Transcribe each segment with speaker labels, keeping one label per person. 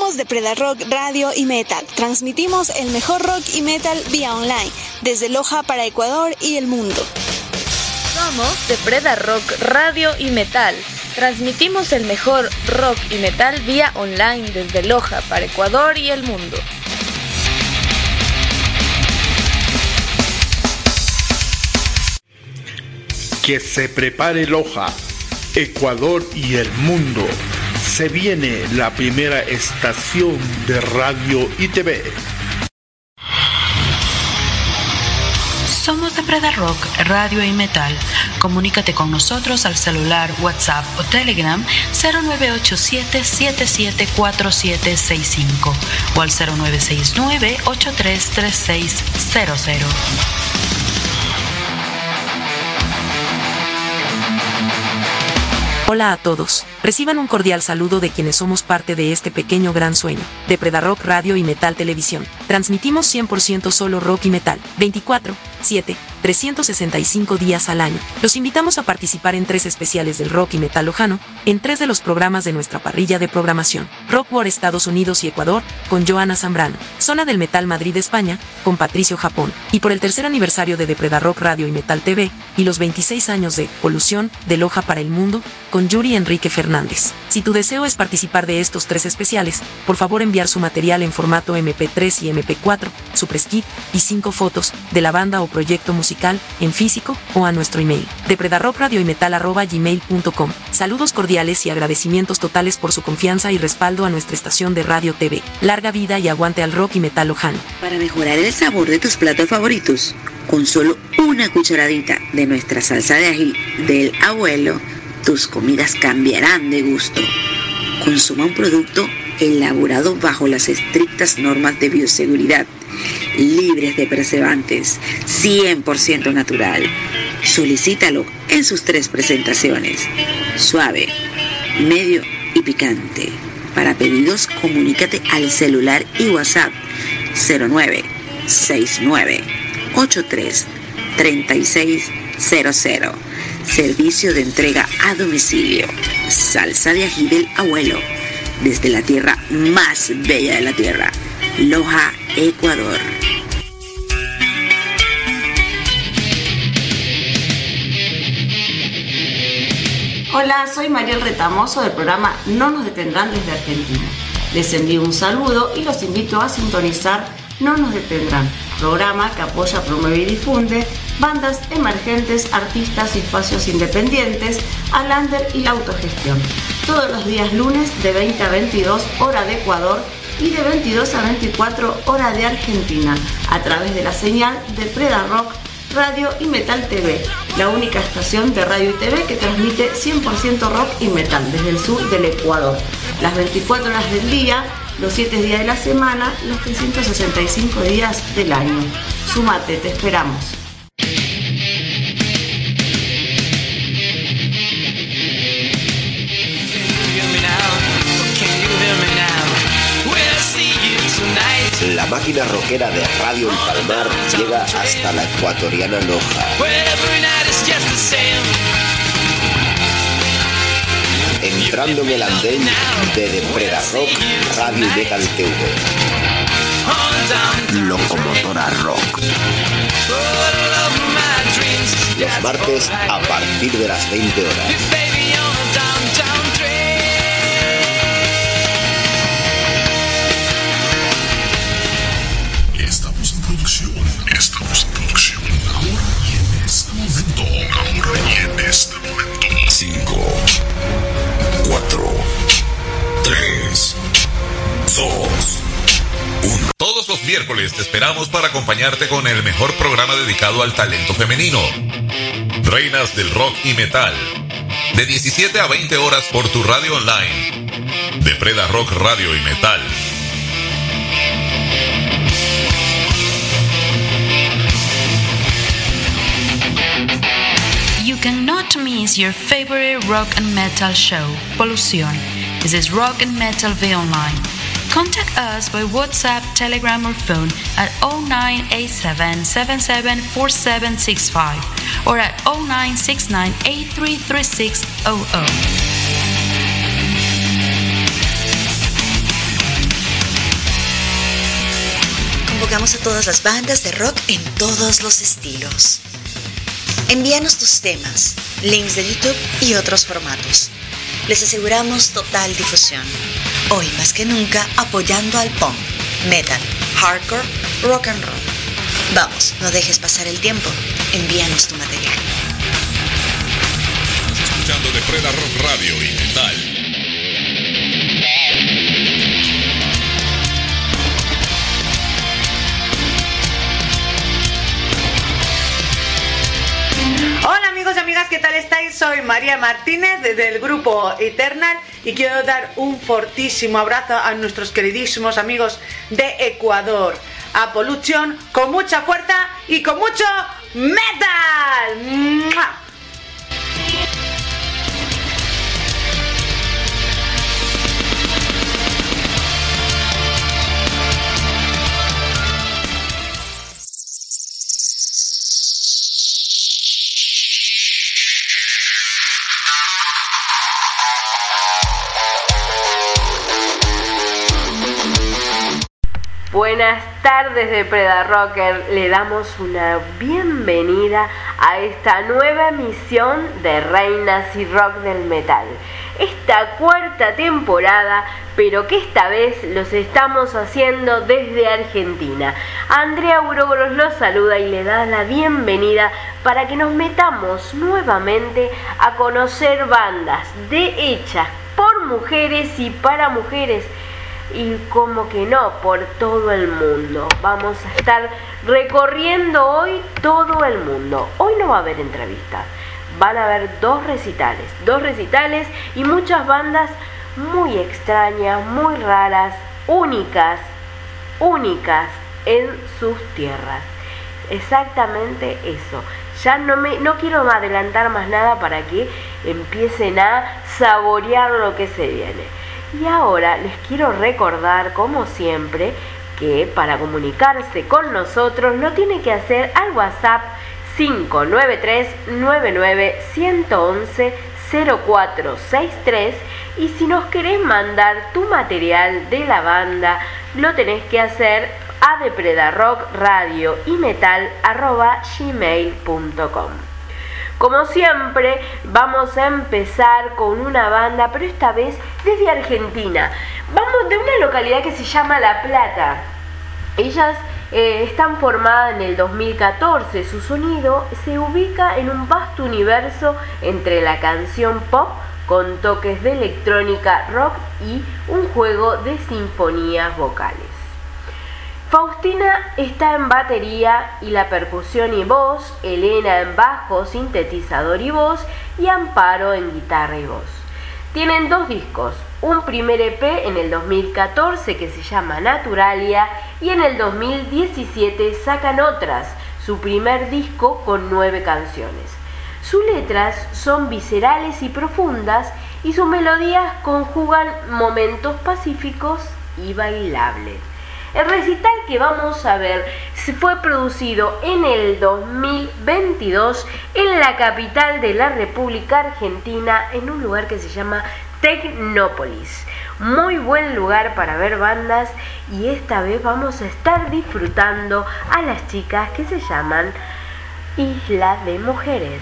Speaker 1: Somos Depreda Rock Radio y Metal. Transmitimos el mejor rock y metal vía online, desde Loja para Ecuador y el mundo.
Speaker 2: Somos Depreda Rock Radio y Metal. Transmitimos el mejor rock y metal vía online desde Loja para Ecuador y el mundo.
Speaker 3: Que se prepare Loja, Ecuador y el mundo. Se viene la primera estación de radio y TV.
Speaker 4: Somos Depreda Rock, Radio y Metal. Comunícate con nosotros al celular, WhatsApp o Telegram 0987-774765 o al 0969-833600.
Speaker 5: Hola a todos, reciban un cordial saludo de quienes somos parte de este pequeño gran sueño, Depreda Rock Radio y Metal Televisión. Transmitimos 100% solo rock y metal, 24/7, 365 días al año. Los invitamos a participar en 3 especiales del rock y metal lojano, en 3 de los programas de nuestra parrilla de programación. Rock War Estados Unidos y Ecuador, con Joana Zambrano. Zona del Metal Madrid España, con Patricio Japón. Y por el 3er aniversario de Depreda Rock Radio y Metal TV, y los 26 años de Polución, de Loja para el Mundo, con Yuri Enrique Fernández. Si tu deseo es participar de estos 3 especiales, por favor enviar su material en formato MP3 y MP4, su press kit y 5 fotos de la banda o proyecto musical en físico o a nuestro email, depredarrockradioymetal@gmail.com. Saludos cordiales y agradecimientos totales por su confianza y respaldo a nuestra estación de radio TV. Larga vida y aguante al rock y metal lojano.
Speaker 6: Para mejorar el sabor de tus platos favoritos, con solo una cucharadita de nuestra salsa de ají del abuelo, tus comidas cambiarán de gusto. Consuma un producto elaborado bajo las estrictas normas de bioseguridad, libres de preservantes, 100% natural. Solicítalo en sus 3 presentaciones: suave, medio y picante. Para pedidos, comunícate al celular y WhatsApp 0969-833600. Servicio de entrega a domicilio. Salsa de ají del abuelo, desde la tierra más bella de la tierra, Loja, Ecuador.
Speaker 7: Hola, soy Mariel Retamoso del programa No Nos Detendrán desde Argentina. Les envío un saludo y los invito a sintonizar No Nos Detendrán, programa que apoya, promueve y difunde bandas emergentes, artistas y espacios independientes, al under y la autogestión. Todos los días lunes de 20 a 22 hora de Ecuador y de 22 a 24 hora de Argentina, a través de la señal de Depreda Rock Radio y Metal TV, la única estación de radio y TV que transmite 100% rock y metal desde el sur del Ecuador, las 24 horas del día, los 7 días de la semana, los 365 días del año. Súmate, te esperamos.
Speaker 8: La máquina rockera de Radio El Palmar llega hasta la ecuatoriana Loja. Entrando en el andén de Depreda Rock Radio y Metal TV. Locomotora Rock. Los martes a partir de las 20 horas.
Speaker 9: Estamos en producción. Ahora y en este momento. 5, 4, 3, 2, 1.
Speaker 10: Todos los miércoles te esperamos para acompañarte con el mejor programa dedicado al talento femenino. Reinas del rock y metal. De 17 a 20 horas por tu radio online. Depreda Rock Radio y Metal.
Speaker 4: You cannot miss your favorite rock and metal show, Polución. This is Rock and Metal V Online. Contact us by WhatsApp, Telegram or phone at 0987-774765 or at 0969-833600.
Speaker 6: convocamos a todas las bandas de rock en todos los estilos. Envíanos tus temas, links de YouTube y otros formatos. Les aseguramos total difusión. Hoy más que nunca apoyando al punk, metal, hardcore, rock and roll. Vamos, no dejes pasar el tiempo. Envíanos tu material.
Speaker 10: Estás escuchando de Preda Rock Radio y Metal.
Speaker 11: Hola amigos y amigas, ¿qué tal estáis? Soy María Martínez desde el grupo Eternal y quiero dar un fortísimo abrazo a nuestros queridísimos amigos de Ecuador, a Pollution, con mucha fuerza y con mucho metal. ¡Mua!
Speaker 12: Buenas tardes de Preda Rocker, le damos una bienvenida a esta nueva emisión de Reinas y Rock del Metal. Esta cuarta temporada, pero que esta vez los estamos haciendo desde Argentina. Andrea Uroboros los saluda y le da la bienvenida para que nos metamos nuevamente a conocer bandas hechas por mujeres y para mujeres. Y como que no, por todo el mundo. Vamos a estar recorriendo hoy todo el mundo. Hoy no va a haber entrevistas, van a haber dos recitales y muchas bandas muy extrañas, muy raras, únicas en sus tierras. Exactamente eso. Ya no quiero adelantar más nada para que empiecen a saborear lo que se viene. Y ahora les quiero recordar, como siempre, que para comunicarse con nosotros lo tiene que hacer al WhatsApp 593-99-111-0463 y si nos querés mandar tu material de la banda, lo tenés que hacer a depredarrockradioymetal@gmail.com. Como siempre, vamos a empezar con una banda, pero esta vez desde Argentina. Vamos de una localidad que se llama La Plata. Ellas están formadas en el 2014. Su sonido se ubica en un vasto universo entre la canción pop con toques de electrónica, rock y un juego de sinfonías vocales. Faustina está en batería y la percusión y voz, Elena en bajo, sintetizador y voz, y Amparo en guitarra y voz. Tienen dos discos, un primer EP en el 2014 que se llama Naturalia y en el 2017 sacan Otras, su primer disco con 9 canciones. Sus letras son viscerales y profundas y sus melodías conjugan momentos pacíficos y bailables. El recital que vamos a ver fue producido en el 2022 en la capital de la República Argentina, en un lugar que se llama Tecnópolis. Muy buen lugar para ver bandas y esta vez vamos a estar disfrutando a las chicas que se llaman Isla de Mujeres.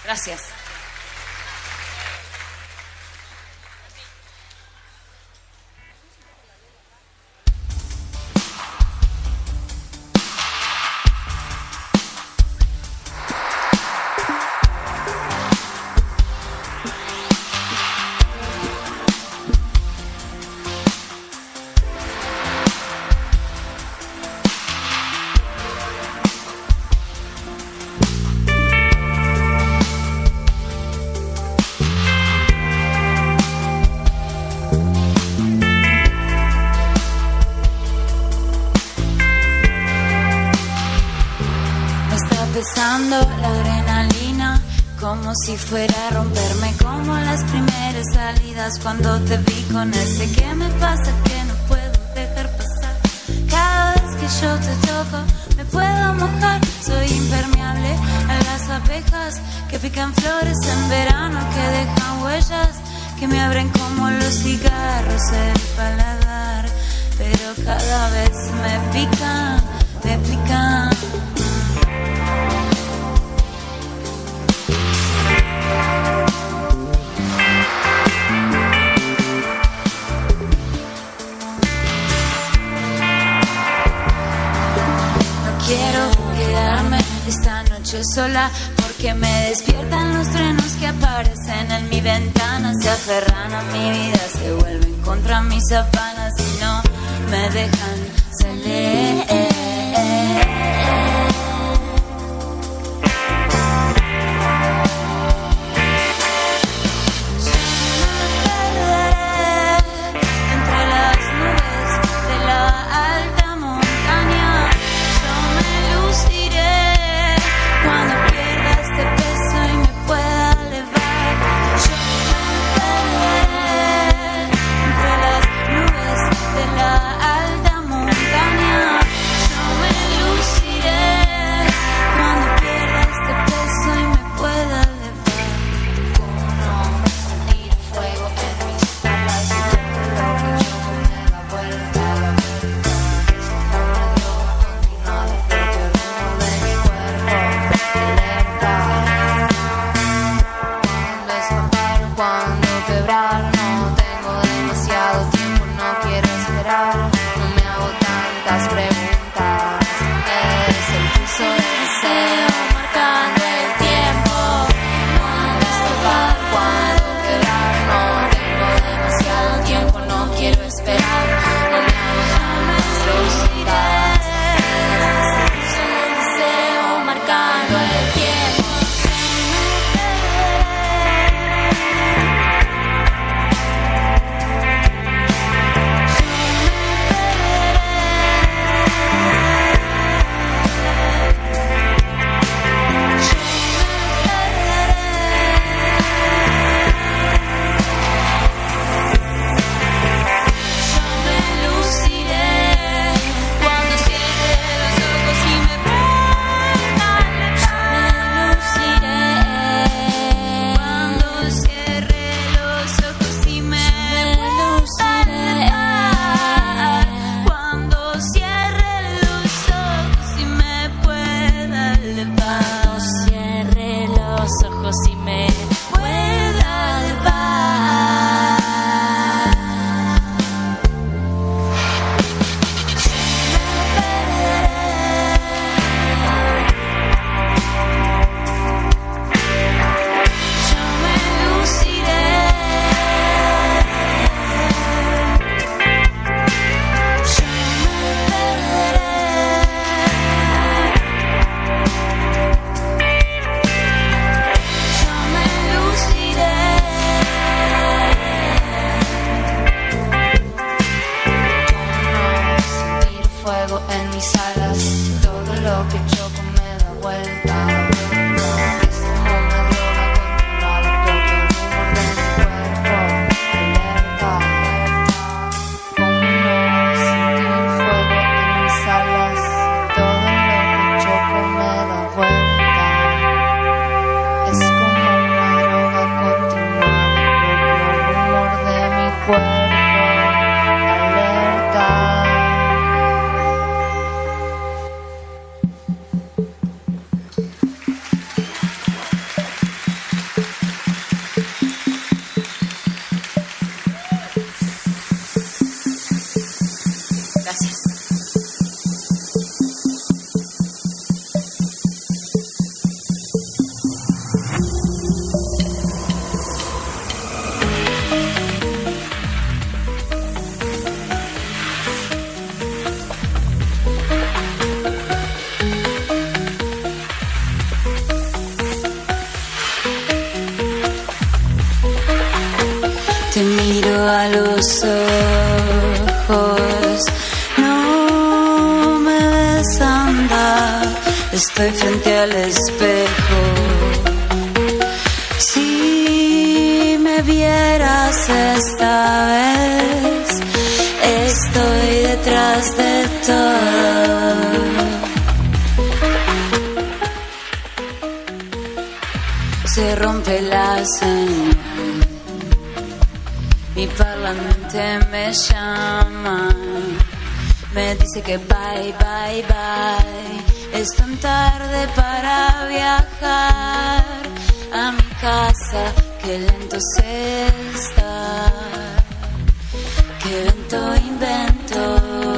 Speaker 13: Gracias.
Speaker 14: La adrenalina como si fuera a romperme, como las primeras salidas cuando te vi con ese que me pasa que no puedo dejar pasar. Cada vez que yo te toco me puedo mojar, soy impermeable a las abejas que pican flores en verano, que dejan huellas que me abren como los cigarros el paladar, pero cada vez me pican, me pican. Quiero quedarme esta noche sola porque me despiertan los truenos que aparecen en mi ventana, se aferran a mi vida, se vuelven contra mis sábanas y no me dejan salir. los ojos. No me ves andar, estoy frente al espejo. Si me vieras esta vez, estoy detrás de todo. Se rompe la señal, mi parlante me llama, me dice que bye, bye, bye. Es tan tarde para viajar a mi casa, que lento se está, que lento invento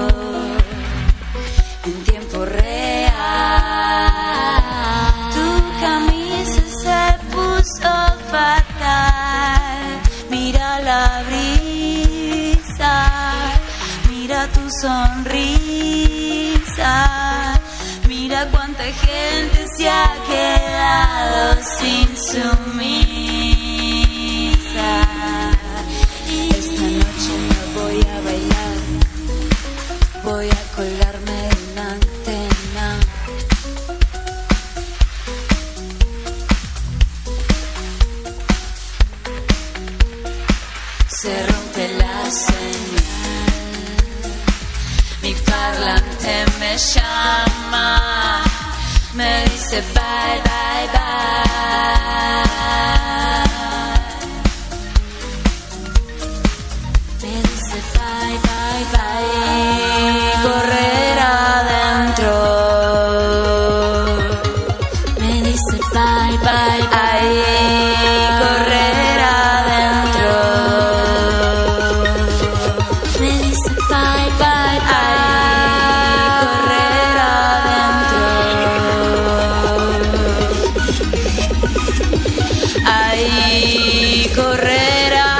Speaker 14: en tiempo real. Tu camisa se puso fatal, mira la brisa, mira tu sonrisa, mira cuánta gente se ha quedado sin su misa. Esta noche no voy a bailar, voy a colgarme de una antena. Se rompe la señal, mi parlante me llama, me dice bye, bye, bye. Me dice bye, bye, bye. Correr adentro. Me dice bye, bye, bye. Correr adentro. Me dice bye, bye, bye. Correr adentro. Ay, correr adentro.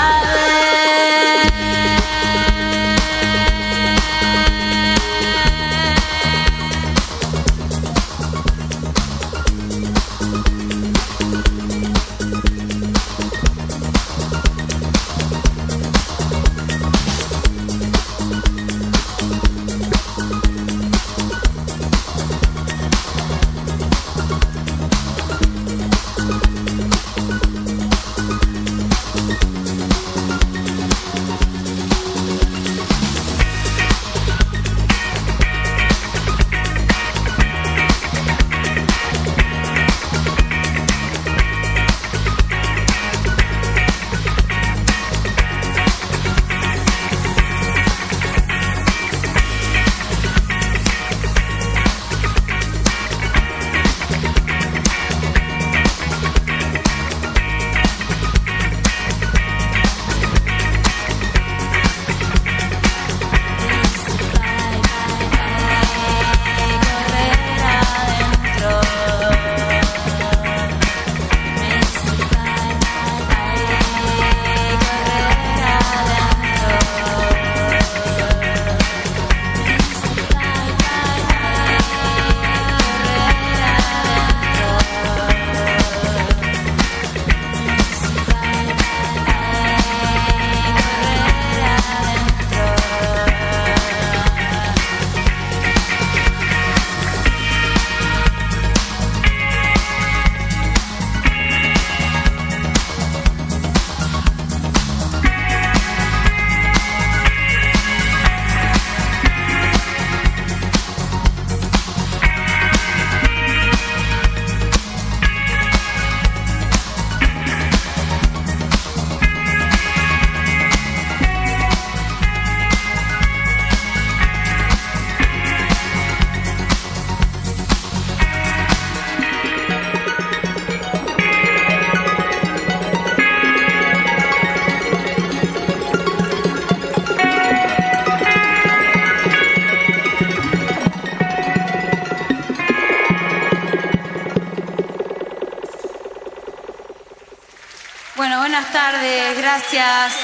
Speaker 14: Bueno, buenas tardes, gracias.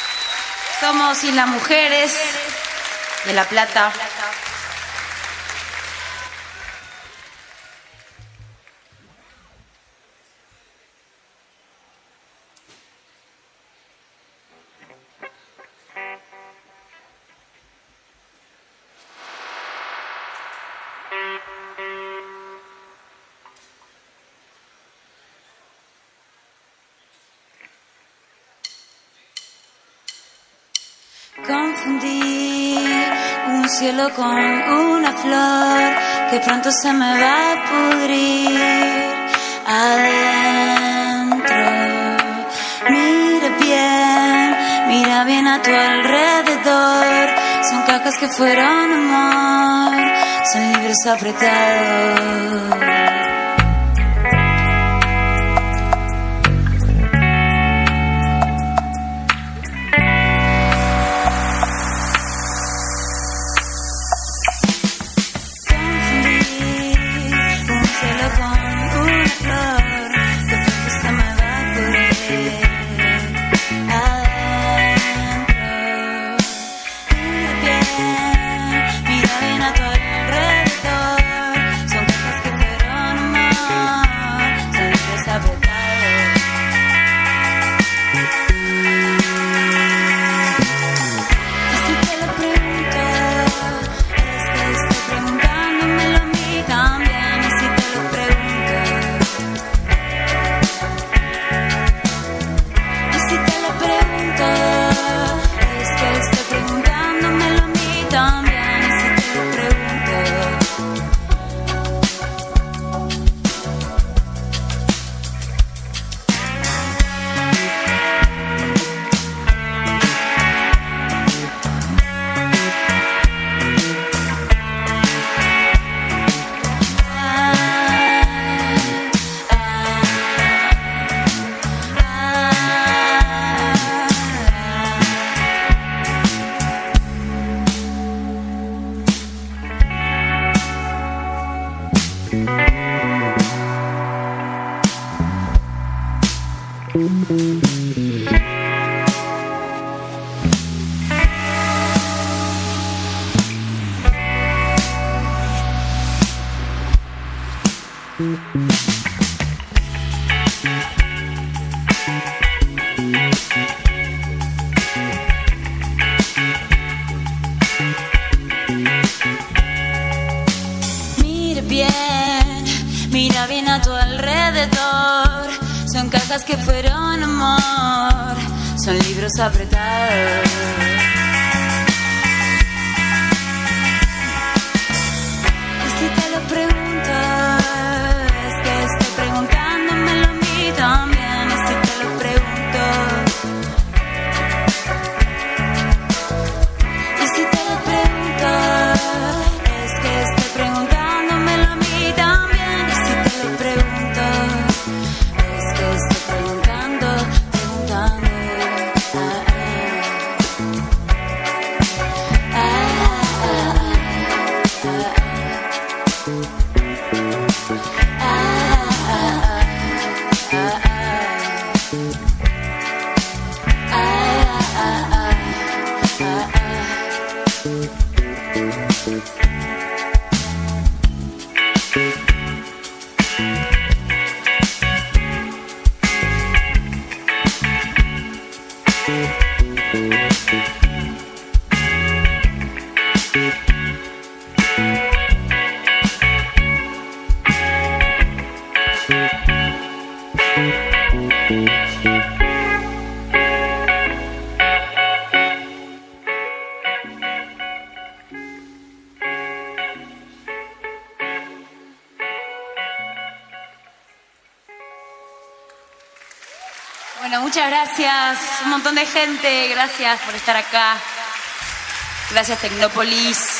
Speaker 14: Somos Islas Mujeres de La Plata. Confundí un cielo con una flor que pronto se me va a pudrir adentro. Mira bien a tu alrededor. Son cajas que fueron amor, son libros apretados. Mira bien a tu alrededor. Son cajas que fueron amor, son libros apretados. Y si te lo pregunto, es que estoy preguntándomelo a mí también. Y si te lo pregunto, y si te lo pregunto, es que estoy preguntándomelo a mí también. Y si te lo pregunto, es que estoy preguntando. Bueno, muchas gracias, un montón de gente, gracias por estar acá. Gracias Tecnópolis.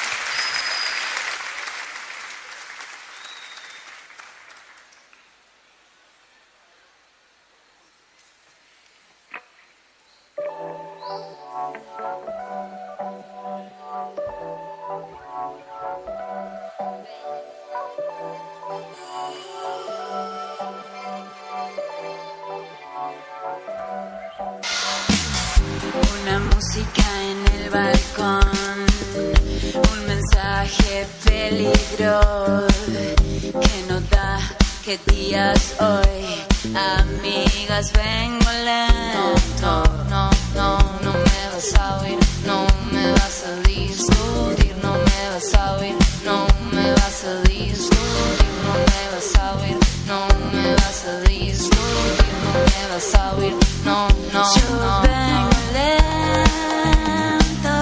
Speaker 14: Una música en el balcón, un mensaje peligro que no da que días hoy. Amigas, vengo lento. No me vas a oír, no me vas a discutir, no me vas a oír, no me vas a discutir, no me vas a oír, no me vas a discutir, no me vas a oír, no. Yo vengo lento.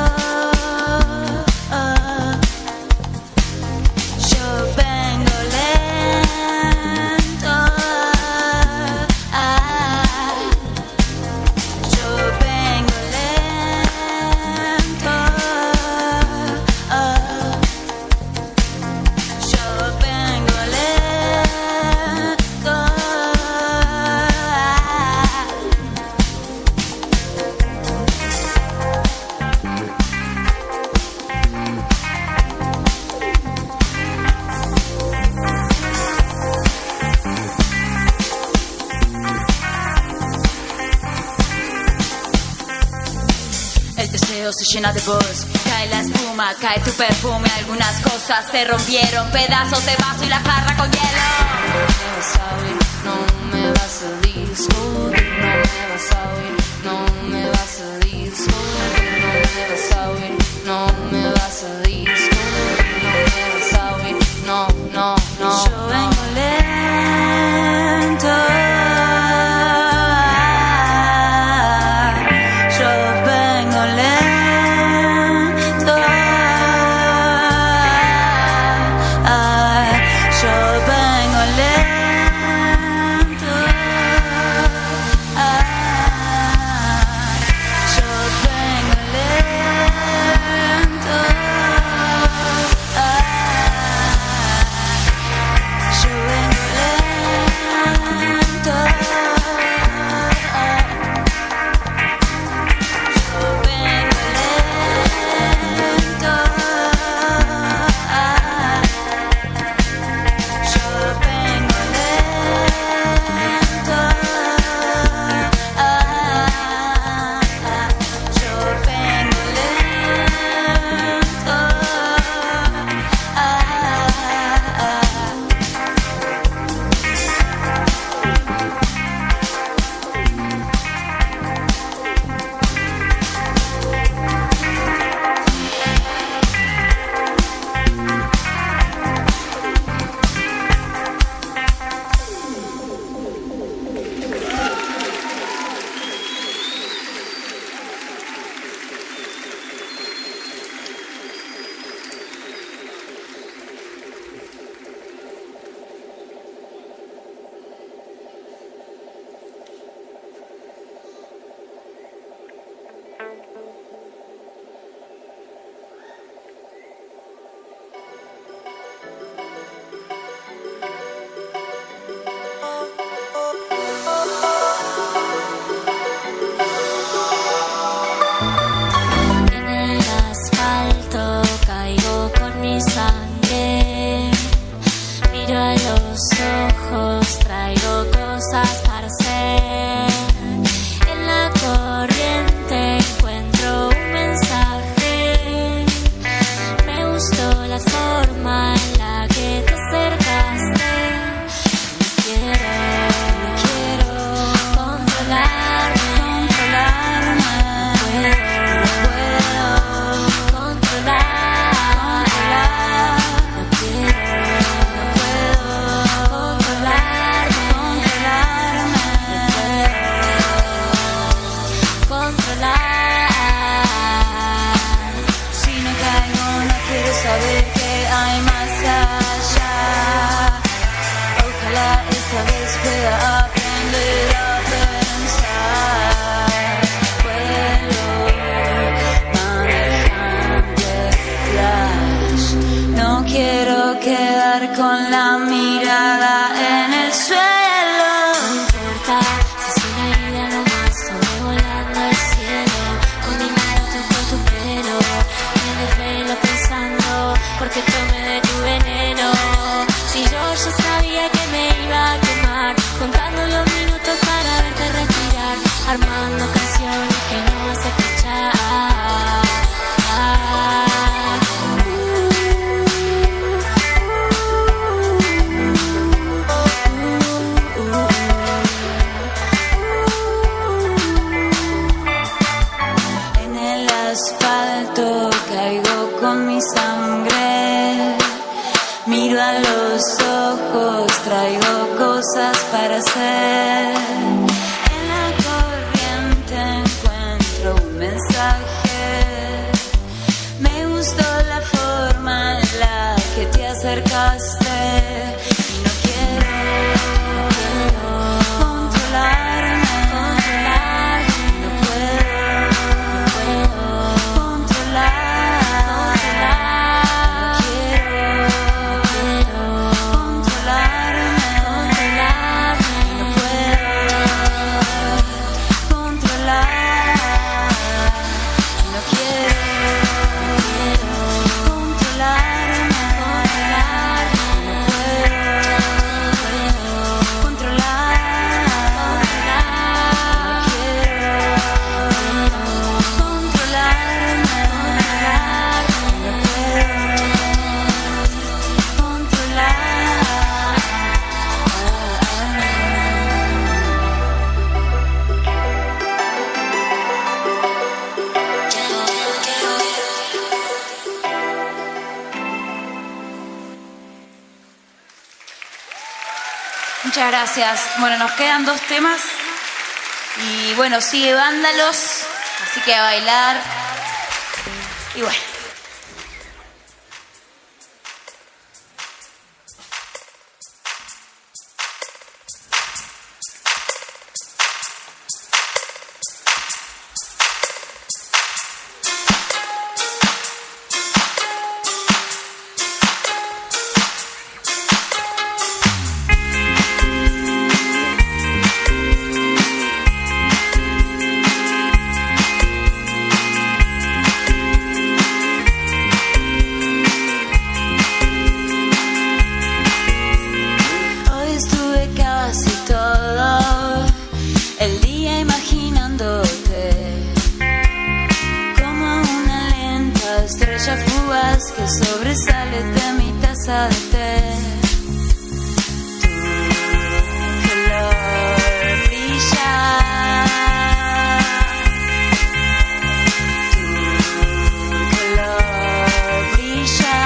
Speaker 14: llena de voz. Cae la espuma, cae tu perfume. Algunas cosas se rompieron, pedazos de vaso y la jarra con hielo. No me vas a discutir, no me vas a oír, no me vas a discutir, no me vas a oír, no me vas a discutir, no me vas a oír, no, no, no. Yo vengo lento. Muchas gracias. Bueno, nos quedan 2 temas. Y bueno, sigue Vándalos. Así que a bailar. Y bueno. Que sobresale de mi taza de té. Tu color brilla. Tu color brilla.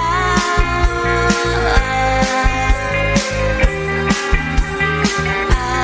Speaker 13: Ah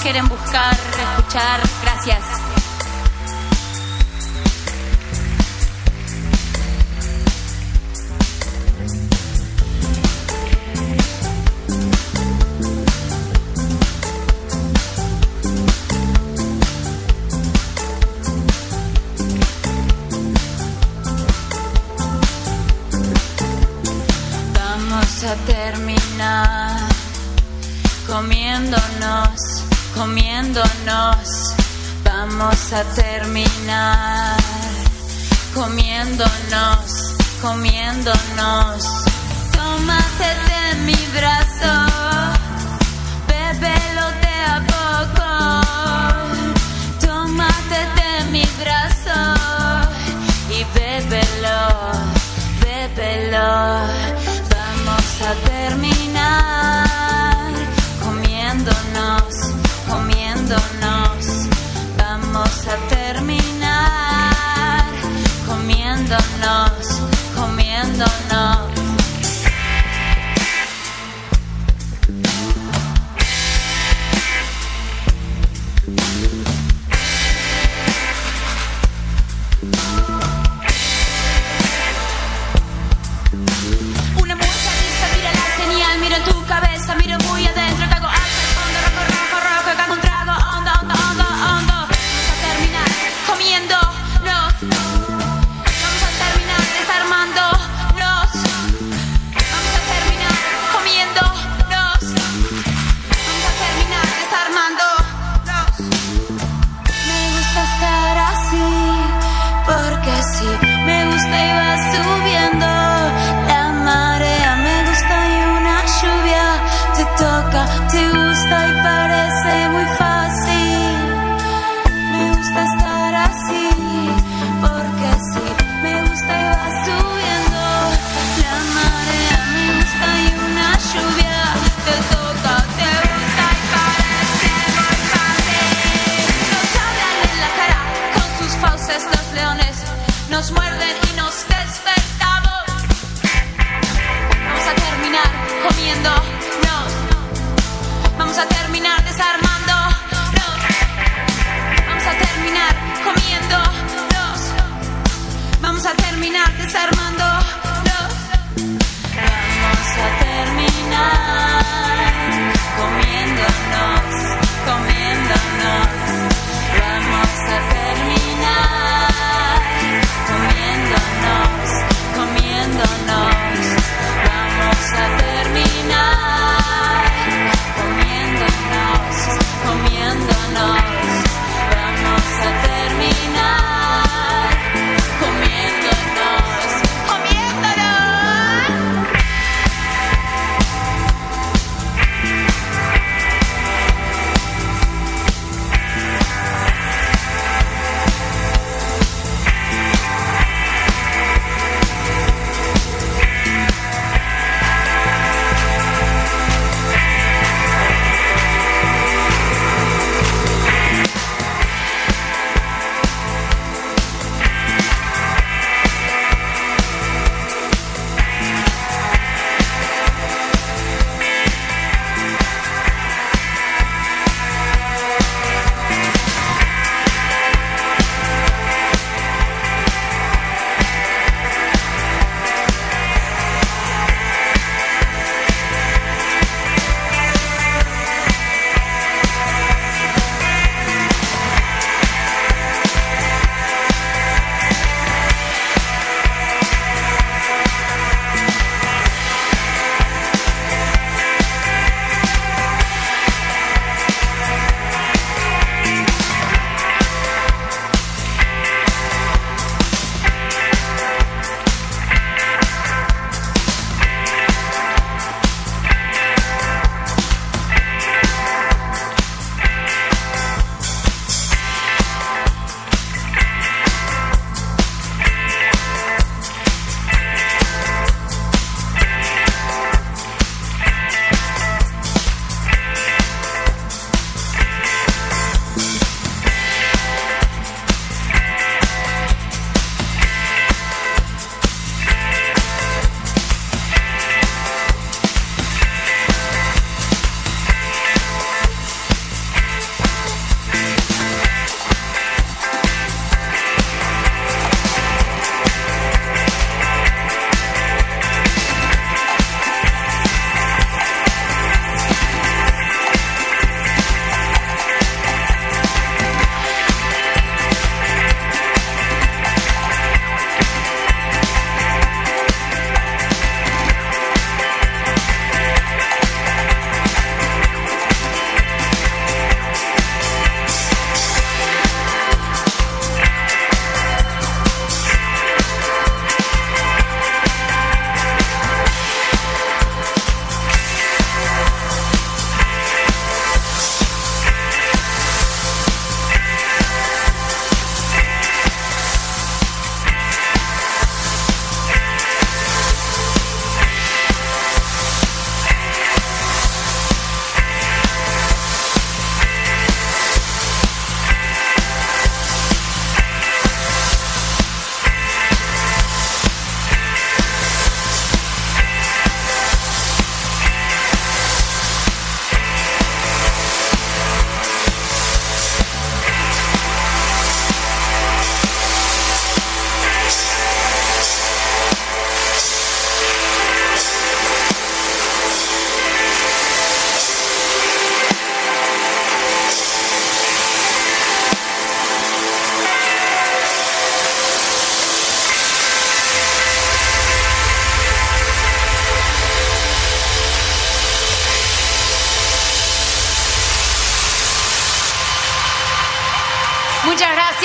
Speaker 14: quieren buscar, escuchar. Gracias. Vamos a terminar comiéndonos, vamos a terminar comiéndonos. Tómate de mi brazo, bébelo de a poco. Tómate de mi brazo y bébelo. Vamos a terminar comiéndonos. Vamos a terminar comiéndonos. Una muestra lista, mira la señal, miro en tu cabeza, miro muy adentro, cago alto, fondo, rojo, cago un trago, hondo. Vamos a terminar comiéndonos. Vamos a terminar desarmándonos. Vamos a terminar comiéndonos. Vamos a terminar desarmándonos. Me gusta estar así, porque sí, me gusta y va subiendo la marea, me gusta y una lluvia te toca, te gusta y parece muy fácil. Me gusta estar así, porque sí, me gusta y va subiendo la marea, me gusta y una lluvia te toca, te gusta y parece muy fácil. Nos hablan en la cara con sus fauces los leones, nos muerden y nos despertamos. Vamos a terminar comiéndonos. Vamos a terminar desarmándonos. Vamos a terminar comiéndonos. Vamos a terminar desarmándonos. Vamos a terminar comiéndonos. Vamos a terminar comiéndonos.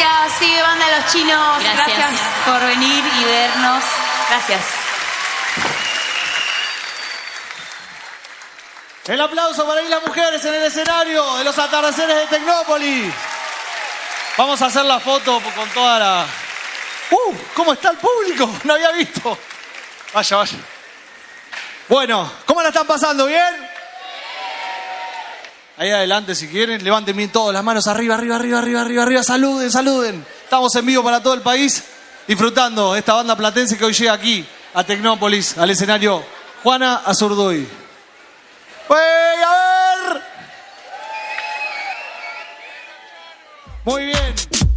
Speaker 4: Hola, sí, banda Los Chinos. Gracias por venir y vernos. Gracias.
Speaker 13: El aplauso para ir las mujeres en el escenario de los atardeceres de Tecnópolis. Vamos a hacer la foto con toda la... ¿Cómo está el público? No había visto. Vaya, vaya. Bueno, ¿cómo la están pasando? ¿Bien? Ahí adelante, si quieren, levanten bien todas las manos arriba, arriba, arriba, arriba, arriba, arriba. Saluden, saluden. Estamos en vivo para todo el país, disfrutando esta banda platense que hoy llega aquí, a Tecnópolis, al escenario Juana Azurduy. ¡Wey, a ver! Muy bien.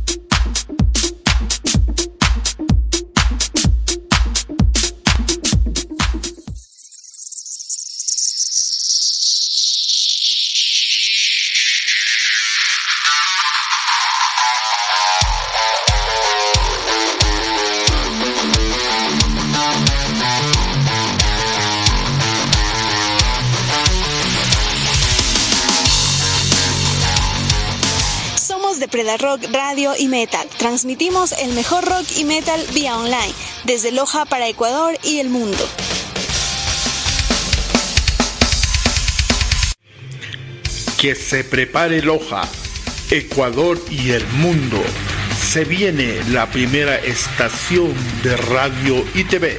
Speaker 1: Preda Rock Radio y Metal. Transmitimos el mejor rock y metal vía online, desde Loja para Ecuador y el mundo.
Speaker 3: Que se prepare Loja, Ecuador y el mundo. Se viene la primera estación de radio y TV.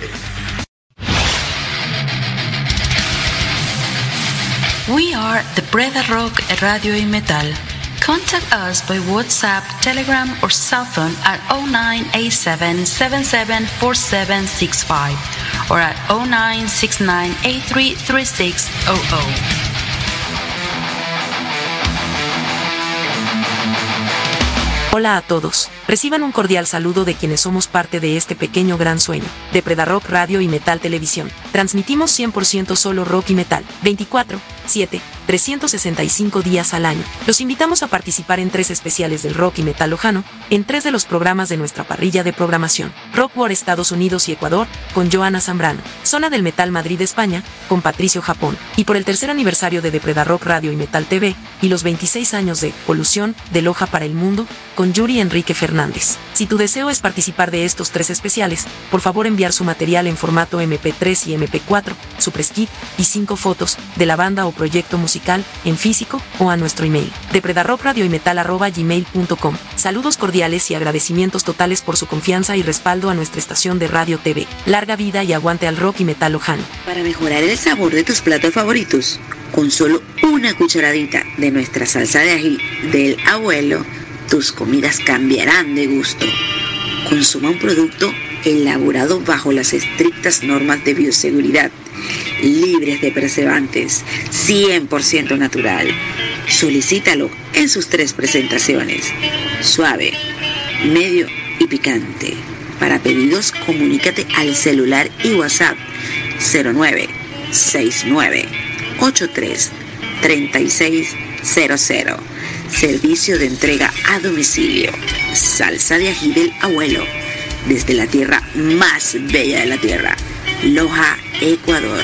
Speaker 4: We are the Preda Rock Radio y Metal. Contact us by WhatsApp, Telegram, or cell phone at 0987774765 or at 0969833600.
Speaker 5: Hola a todos, reciban un cordial saludo de quienes somos parte de este pequeño gran sueño, de Preda Rock Radio y Metal Televisión. Transmitimos 100% solo rock y metal, 24/7, 365 días al año. Los invitamos a participar en 3 especiales del rock y metal lojano, en 3 de los programas de nuestra parrilla de programación. Rock War Estados Unidos y Ecuador, con Joana Zambrano. Zona del Metal Madrid España, con Patricio Japón. Y por el 3er aniversario de Preda Rock Radio y Metal TV, y los 26 años de Polución, de Loja para el Mundo, con Yuri Enrique Fernández. Si tu deseo es participar de estos 3 especiales, por favor enviar su material en formato MP3 y MP4, su press kit y 5 fotos de la banda o proyecto musical en físico o a nuestro email de predarocradioymetal@gmail.com. Saludos cordiales y agradecimientos totales por su confianza y respaldo a nuestra estación de radio TV. Larga vida y aguante al rock y metal lojano.
Speaker 6: Para mejorar el sabor de tus platos favoritos, con solo una cucharadita de nuestra salsa de ají del abuelo, tus comidas cambiarán de gusto. Consuma un producto elaborado bajo las estrictas normas de bioseguridad, libres de preservantes, 100% natural. Solicítalo en sus 3 presentaciones: suave, medio y picante. Para pedidos, comunícate al celular y WhatsApp 0969833600. Servicio de entrega a domicilio. Salsa de ají del abuelo, desde la tierra más bella de la tierra, Loja, Ecuador.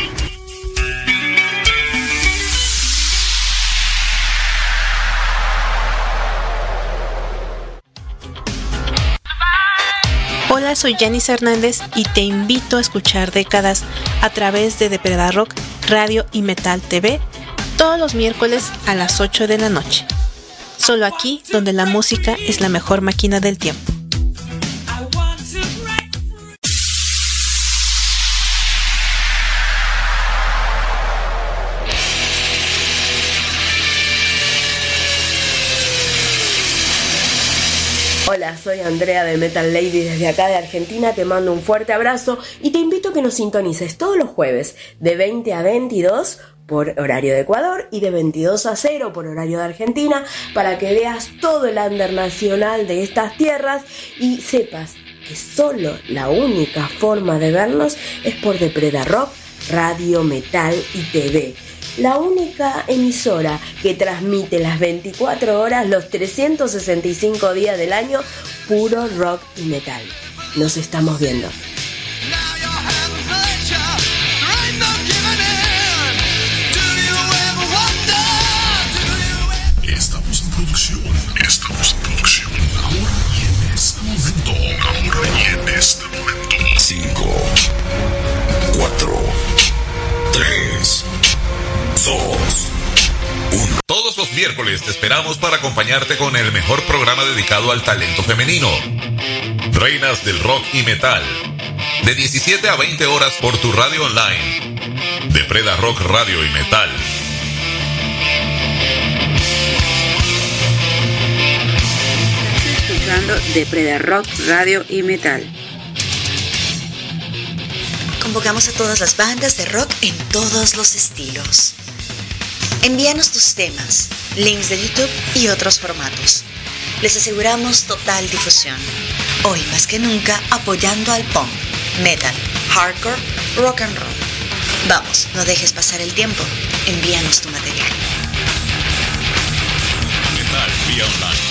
Speaker 15: Hola, soy Janice Hernández y te invito a escuchar Décadas a través de Preda Rock Radio y Metal TV todos los miércoles a las 8 de la noche. Solo aquí, donde la música es la mejor máquina del tiempo.
Speaker 12: Hola, soy Andrea de Metal Lady desde acá de Argentina, te mando un fuerte abrazo y te invito a que nos sintonices todos los jueves de 20 a 22 por horario de Ecuador y de 22 a 0 por horario de Argentina, para que veas todo el under nacional de estas tierras y sepas que solo la única forma de vernos es por Preda Rock, Radio, Metal y TV. La única emisora que transmite las 24 horas, los 365 días del año, puro rock y metal. Nos estamos viendo.
Speaker 9: Estamos en producción. Ahora
Speaker 10: miércoles te esperamos para acompañarte con el mejor programa dedicado al talento femenino. Reinas del rock y metal. De 17 a 20 horas por tu radio online. De Preda Rock Radio y Metal.
Speaker 6: Estás escuchando de Preda Rock Radio y Metal.
Speaker 16: Convocamos a todas las bandas de rock en todos los estilos. Envíanos tus temas, links de YouTube y otros formatos. Les aseguramos total difusión. Hoy más que nunca apoyando al punk, metal, hardcore, rock and roll. Vamos, no dejes pasar el tiempo. Envíanos tu material.
Speaker 10: Metal vía online.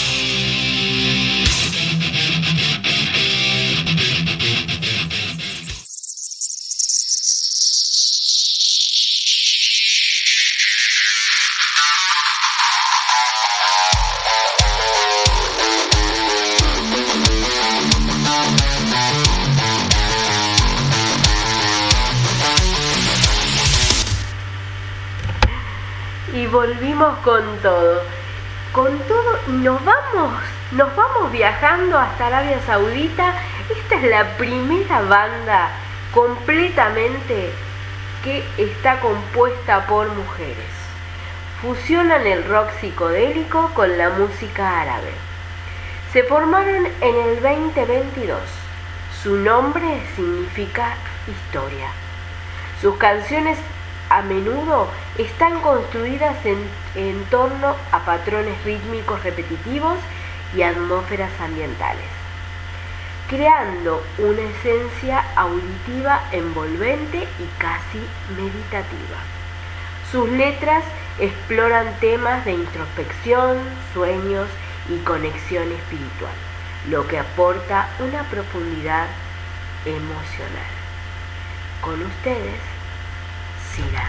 Speaker 12: Y volvimos con todo y nos vamos viajando hasta Arabia Saudita. Esta es la primera banda completamente que está compuesta por mujeres. Fusionan el rock psicodélico con la música árabe. Se formaron en el 2022. Su nombre significa historia. Sus canciones a menudo están construidas en torno a patrones rítmicos repetitivos y atmósferas ambientales, creando una esencia auditiva envolvente y casi meditativa. Sus letras exploran temas de introspección, sueños y conexión espiritual, lo que aporta una profundidad emocional. Con ustedes, Sira.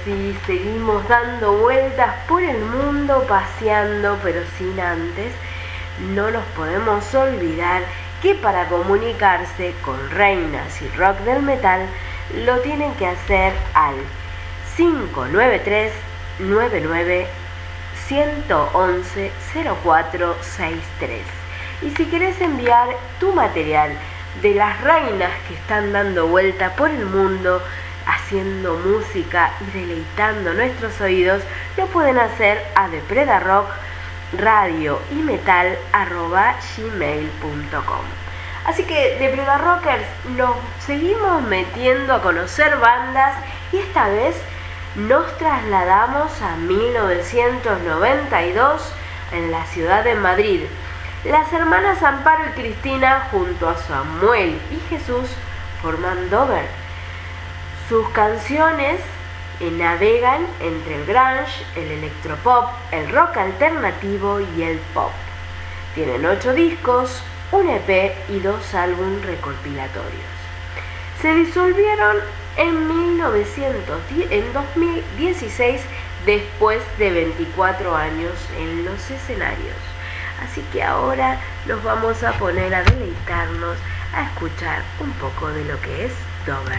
Speaker 12: sí, seguimos dando vueltas por el mundo, paseando, pero sin antes. No nos podemos olvidar que para comunicarse con reinas y rock del metal lo tienen que hacer al 593-99-111-0463. Y si querés enviar tu material de las reinas que están dando vuelta por el mundo, haciendo música y deleitando nuestros oídos, lo pueden hacer a depredarock@gmail.com. Así que Depredarockers, nos seguimos metiendo a conocer bandas y esta vez nos trasladamos a 1992 en la ciudad de Madrid. Las hermanas Amparo y Cristina junto a Samuel y Jesús forman Dover. Sus canciones navegan entre el grunge, el electropop, el rock alternativo y el pop. Tienen 8 discos, un EP y 2 álbumes recopilatorios. Se disolvieron en 2016 después de 24 años en los escenarios. Así que ahora nos vamos a poner a deleitarnos, a escuchar un poco de lo que es Dover.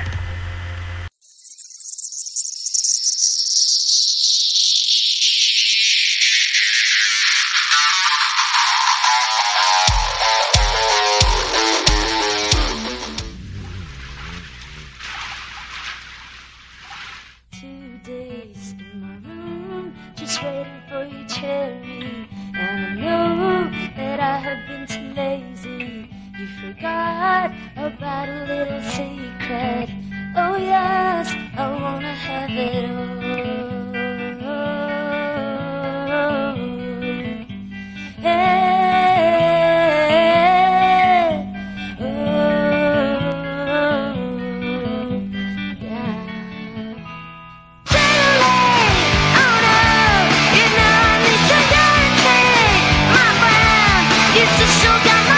Speaker 17: About a little secret. Oh yes, I wanna have it all. Hey, oh, yeah. Suddenly, oh no, you know I need to guarantee my friend. It's a sugar my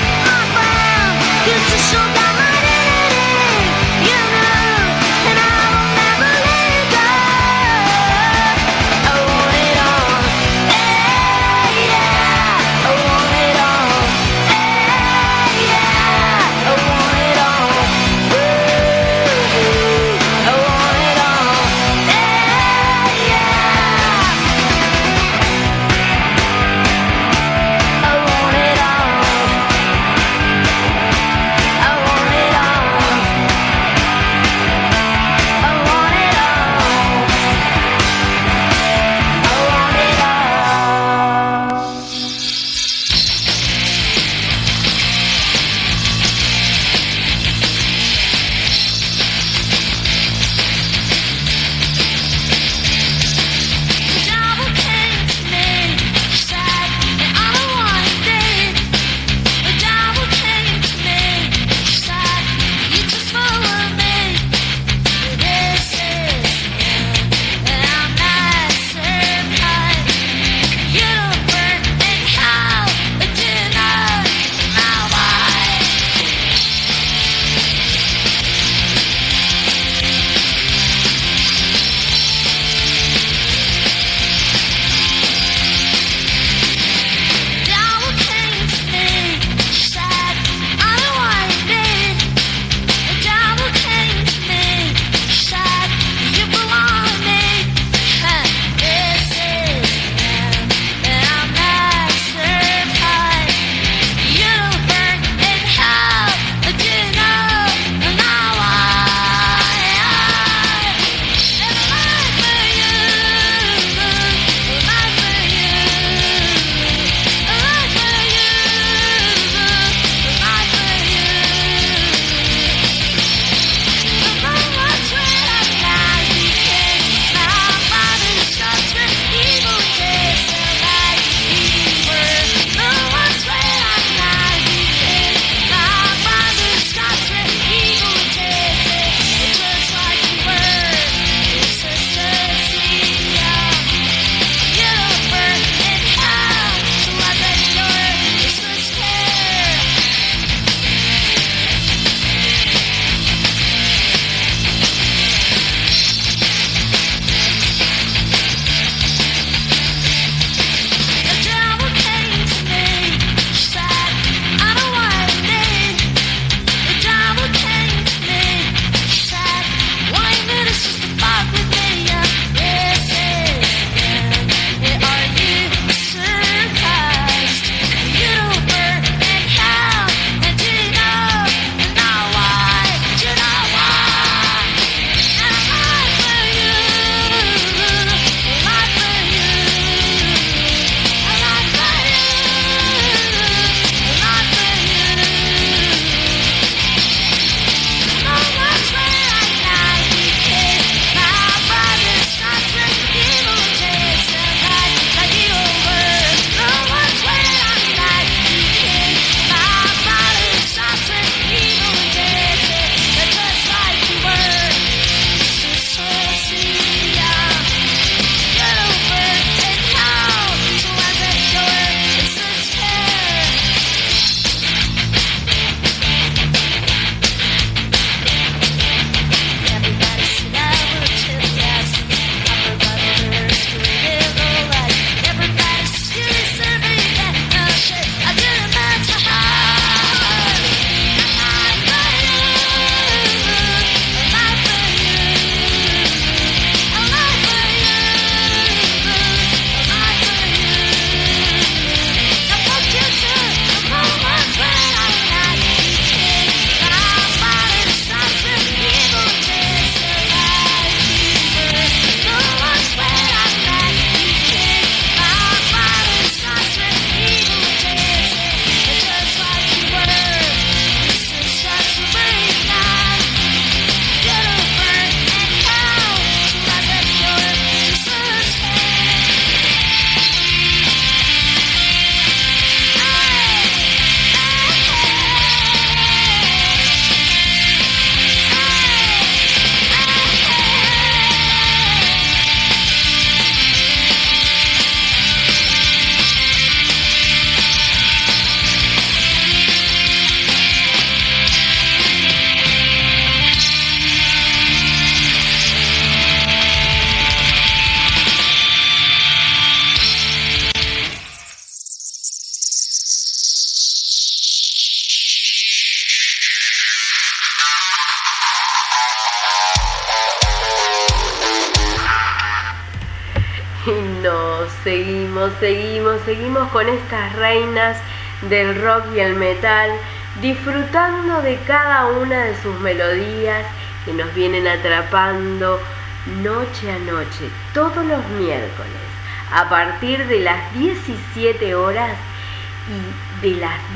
Speaker 17: sugar my daddy, you know, and I
Speaker 12: seguimos con estas reinas del rock y el metal, disfrutando de cada una de sus melodías que nos vienen atrapando noche a noche, todos los miércoles, a partir de las 17 horas y de las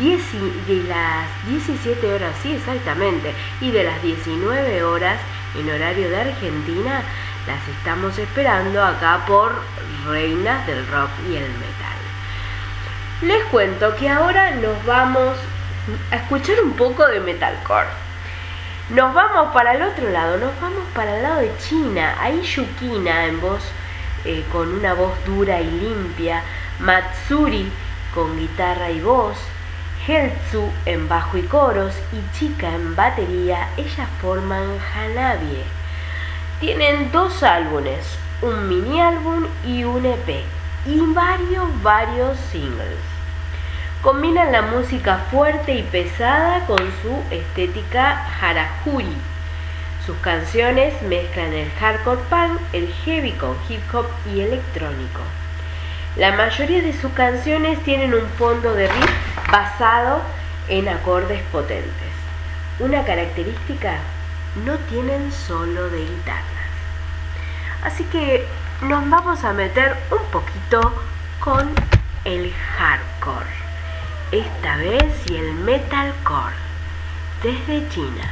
Speaker 12: 17 horas, sí, exactamente, y de las 19 horas en horario de Argentina, las estamos esperando acá por Reinas del Rock y el Metal. Les cuento que ahora nos vamos a escuchar un poco de metalcore. Nos vamos para el otro lado, nos vamos para el lado de China. Ahí Yukina en voz, con una voz dura y limpia, Matsuri con guitarra y voz, Heltsu en bajo y coros y Chika en batería, ellas forman Hanabie. Tienen 2 álbumes, un mini álbum y un EP, y varios singles. Combinan la música fuerte y pesada con su estética harajuri. Sus canciones mezclan el hardcore punk, el heavy con hip hop y electrónico. La mayoría de sus canciones tienen un fondo de riff basado en acordes potentes. Una característica, no tienen solo de guitarras. Así que nos vamos a meter un poquito con el hardcore. Esta vez y el metalcore desde China.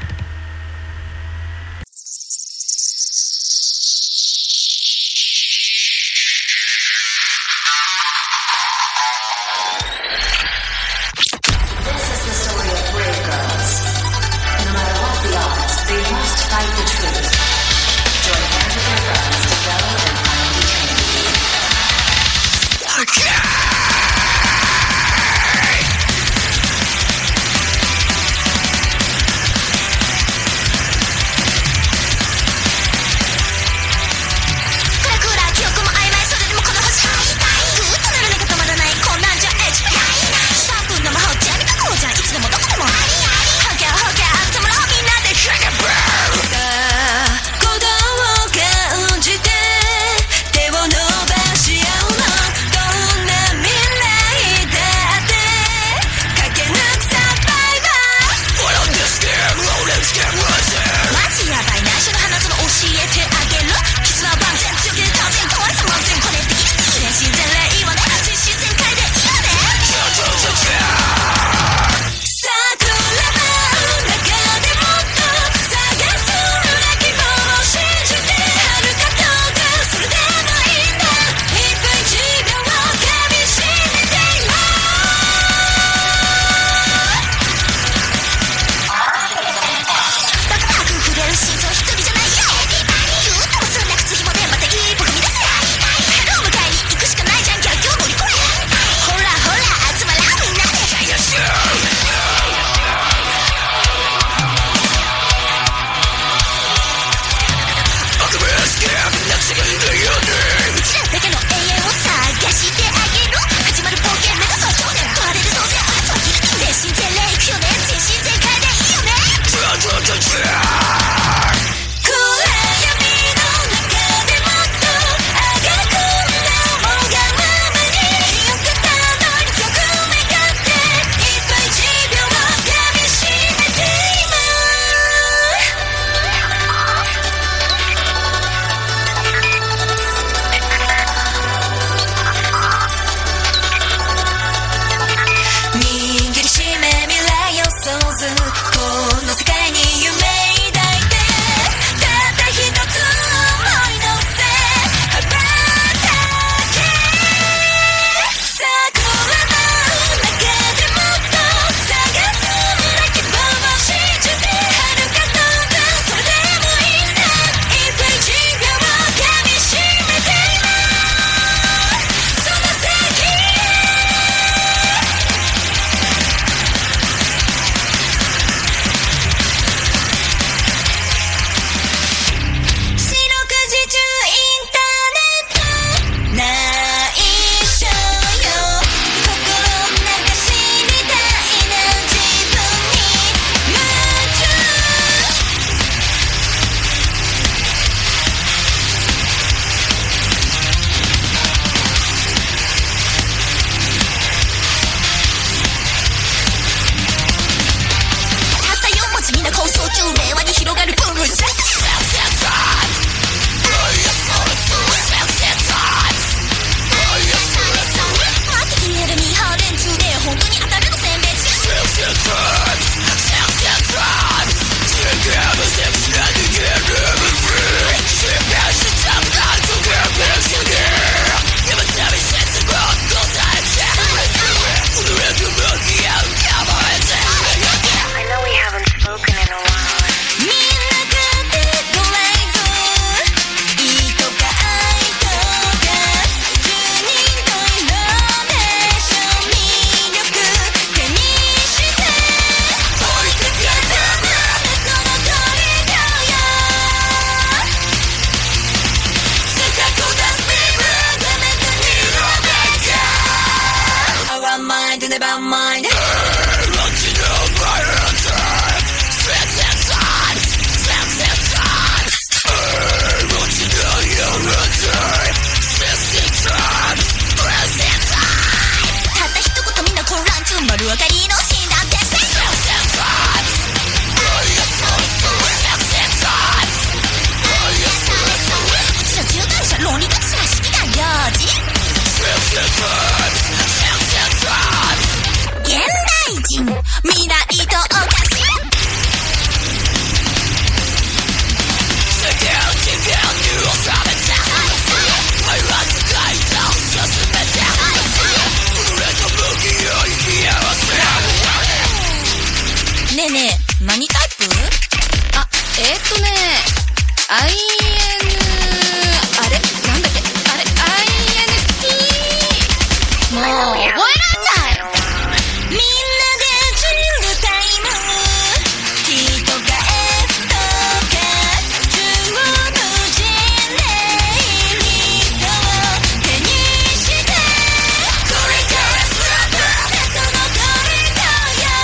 Speaker 17: あれなんだっけあれ INT もう覚えらんないみんなでチルタイム T とか F とか中国人で理想を手にしてこれからスラップベッドのコリドーよ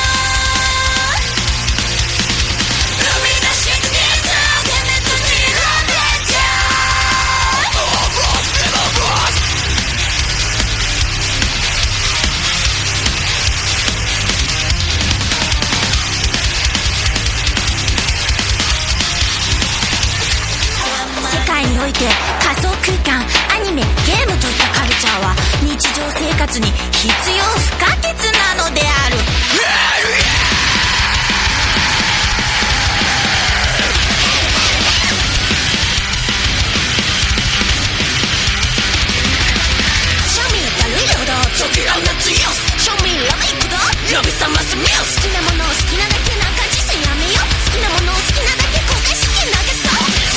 Speaker 17: 生み出してみたデメットにラベット世界において仮想空間アニメゲームといったカルチャーは日常生活に必要不可欠なのである庶民たるよだ時ら夏よ庶民らめいくだ呼び覚ますミュー好きなものを好きなだけなんか人生やめよ好きなものを好きなだけ後悔して投げそう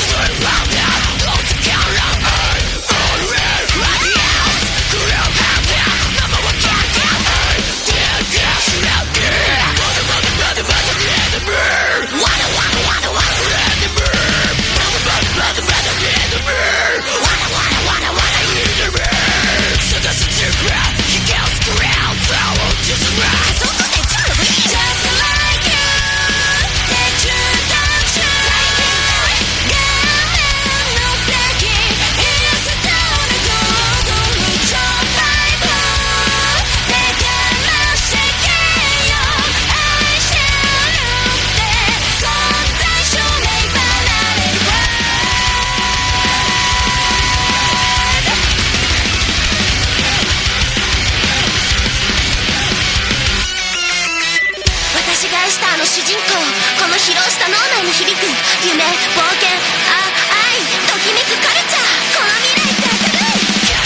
Speaker 17: 主人公この広した脳内に響く夢冒険愛ときめくカルチャーこの未来って明るい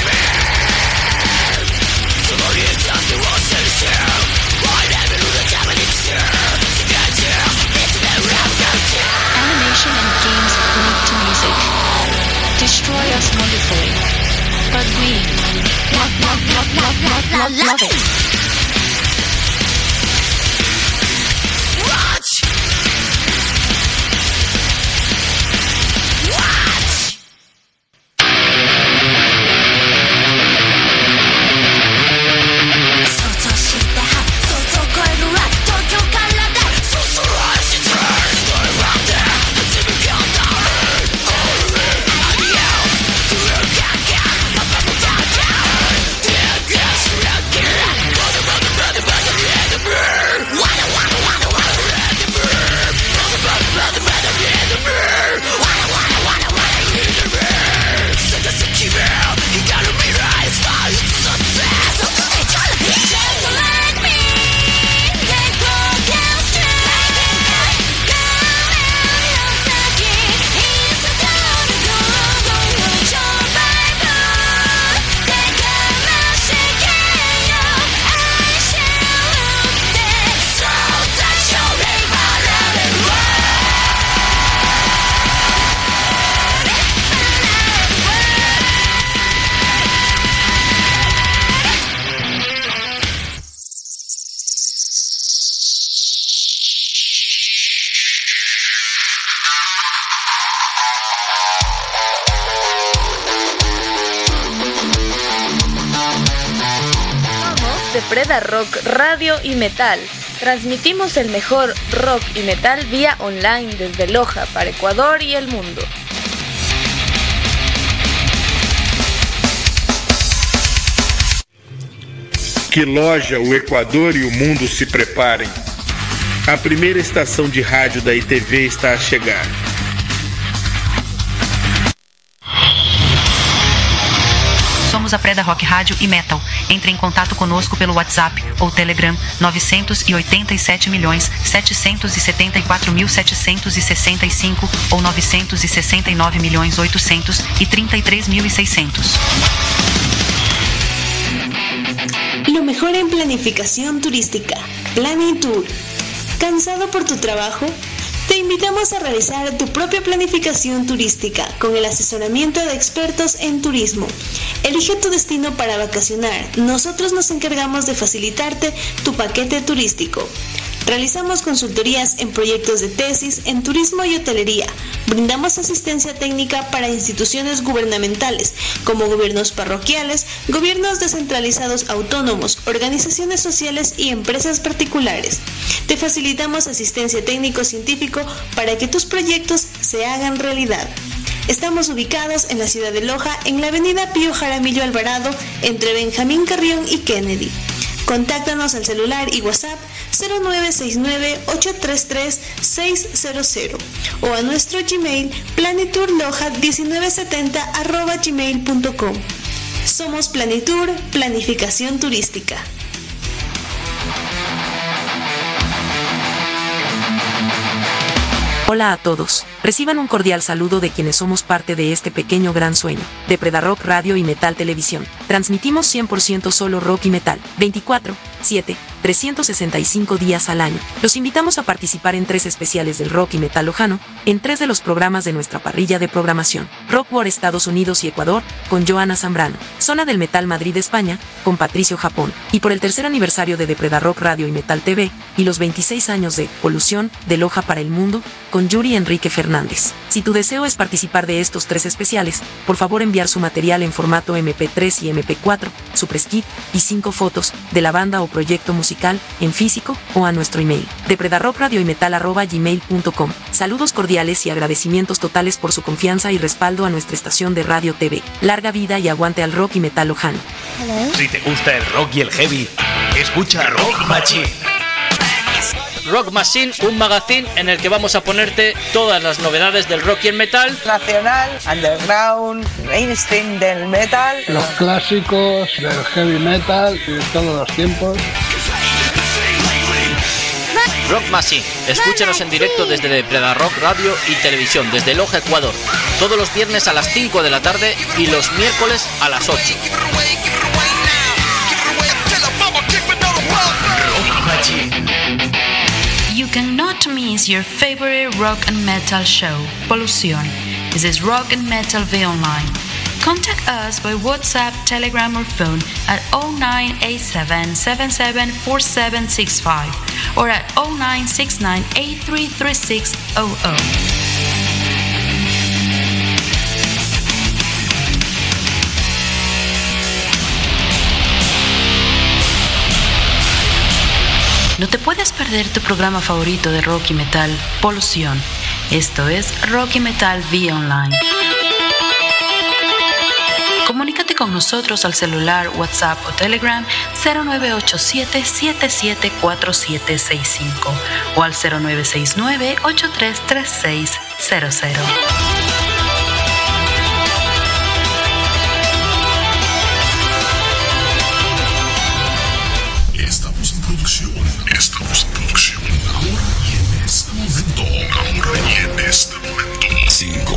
Speaker 17: そのリーズって忘れてハイレベルなために世界中別なラブカルチャー
Speaker 4: Animation and games linked to music destroy us wonderfully, but we love it.
Speaker 2: Preda Rock Radio y Metal. Transmitimos el mejor rock y metal vía online desde Loja para Ecuador y el mundo.
Speaker 3: Que Loja, o Equador e o mundo se preparem. A primeira estação de rádio da ITV está a chegar.
Speaker 18: Somos a Preda Rock Rádio e Metal. Entre em contato conosco pelo WhatsApp ou Telegram 987.774.765 ou 969.833.600.
Speaker 1: Lo mejor en planificación turística. Planning Tour. ¿Cansado por tu trabajo? Te invitamos a realizar tu propia planificación turística con el asesoramiento de expertos en turismo. Elige tu destino para vacacionar. Nosotros nos encargamos de facilitarte tu paquete turístico. Realizamos consultorías en proyectos de tesis en turismo y hotelería. Brindamos asistencia técnica para instituciones gubernamentales, como gobiernos parroquiales, gobiernos descentralizados autónomos, organizaciones sociales y empresas particulares. Te facilitamos asistencia técnico-científico para que tus proyectos se hagan realidad. Estamos ubicados en la ciudad de Loja, en la avenida Pío Jaramillo Alvarado, entre Benjamín Carrión y Kennedy. Contáctanos al celular y WhatsApp 0969-833-600 o a nuestro Gmail planiturloja1970@gmail.com. Somos Planitur, Planificación Turística.
Speaker 5: Hola a todos, reciban un cordial saludo de quienes somos parte de este pequeño gran sueño, de Predarock Radio y Metal Televisión. Transmitimos 100% solo rock y metal, 24/7, 365 días al año. Los invitamos a participar en 3 especiales del rock y metal lojano, en 3 de los programas de nuestra parrilla de programación. Rock War Estados Unidos y Ecuador, con Joana Zambrano. Zona del Metal Madrid España, con Patricio Japón. Y por el 3er aniversario de Predarock Radio y Metal TV, y los 26 años de Polución, de Loja para el Mundo, con Yuri Enrique Fernández. Si tu deseo es participar de estos 3 especiales, por favor enviar su material en formato MP3 y MP4, su press kit y 5 fotos de la banda o proyecto musical en físico o a nuestro email de predarrockradioymetal@gmail.com. Saludos cordiales y agradecimientos totales por su confianza y respaldo a nuestra estación de radio TV. Larga vida y aguante al rock y metal lojano.
Speaker 19: Si te gusta el rock y el heavy, escucha Rock Machine.
Speaker 20: Rock Machine, un magazine en el que vamos a ponerte todas las novedades del rock y el metal.
Speaker 21: Nacional, underground, mainstream del metal.
Speaker 22: Los clásicos del heavy metal de todos los tiempos.
Speaker 20: Rock Machine, escúchanos en directo desde Predarock Radio y Televisión, desde Loja, Ecuador. Todos los viernes a las 5 de la tarde y los miércoles a las 8.
Speaker 19: Rock Machine.
Speaker 4: You cannot miss your favorite rock and metal show, Polución. This is Rock and Metal V Online. Contact us by WhatsApp, Telegram or phone at 0987-774765 or at 0969-833600. No te puedes perder tu programa favorito de rock y metal, Polución. Esto es Rock y Metal vía online. Comunícate con nosotros al celular, WhatsApp o Telegram 0987-774765 o al 0969-833600.
Speaker 9: Estamos en producción. Ahora y en este momento. 5,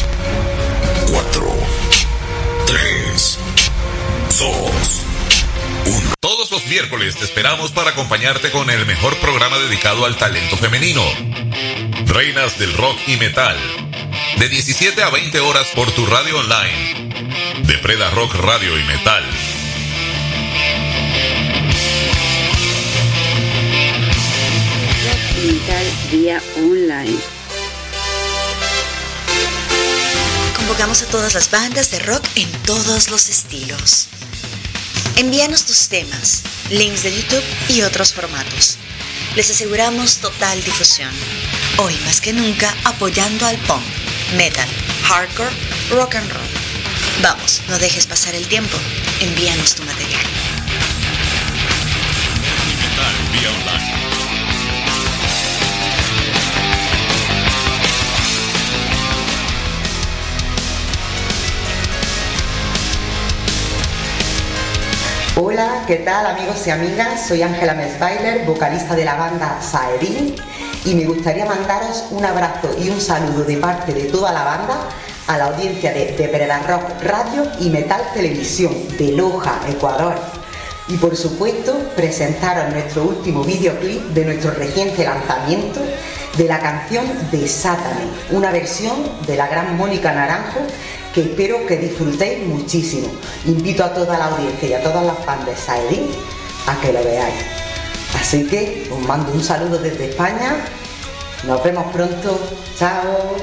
Speaker 9: 4, 3, 2, 1.
Speaker 10: Todos los miércoles te esperamos para acompañarte con el mejor programa dedicado al talento femenino. Reinas del rock y metal. De 17 a 20 horas por tu radio online. De Predarock Radio y Metal.
Speaker 6: Metal vía online. Convocamos a todas las bandas de rock en todos los estilos. Envíanos tus temas, links de YouTube y otros formatos. Les aseguramos total difusión. Hoy más que nunca apoyando al punk, metal, hardcore, rock and roll. Vamos, no dejes pasar el tiempo. Envíanos tu material.
Speaker 10: Metal vía online.
Speaker 23: Hola, ¿qué tal amigos y amigas? Soy Ángela Mesbailer, vocalista de la banda Saedin, y me gustaría mandaros un abrazo y un saludo de parte de toda la banda a la audiencia de Predarock Radio y Metal Televisión de Loja, Ecuador. Y por supuesto, presentaros nuestro último videoclip de nuestro reciente lanzamiento de la canción Desátame, una versión de la gran Mónica Naranjo que espero que disfrutéis muchísimo. Invito a toda la audiencia y a todas las fans de Saedin a que lo veáis. Así que os mando un saludo desde España. Nos vemos pronto. Chao.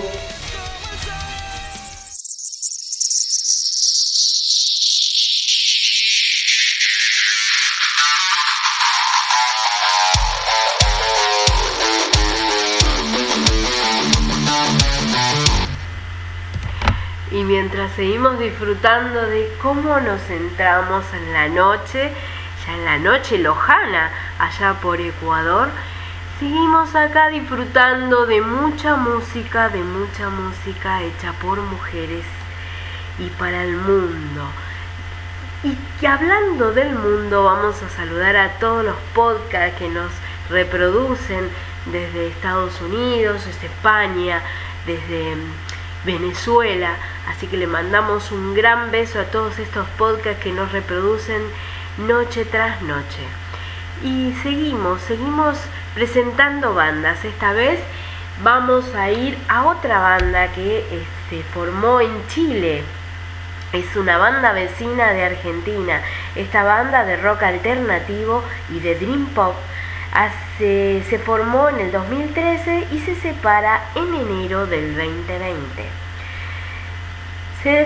Speaker 12: Y mientras seguimos disfrutando de cómo nos centramos en la noche, ya en la noche lojana, allá por Ecuador, seguimos acá disfrutando de mucha música hecha por mujeres y para el mundo. Y que hablando del mundo, vamos a saludar a todos los podcasts que nos reproducen desde Estados Unidos, desde España, desde Venezuela, así que le mandamos un gran beso a todos estos podcasts que nos reproducen noche tras noche. Y seguimos presentando bandas. Esta vez vamos a ir a otra banda que se formó en Chile. Es una banda vecina de Argentina. Esta banda de rock alternativo y de dream pop se formó en el 2013 y se separa en enero del 2020. Se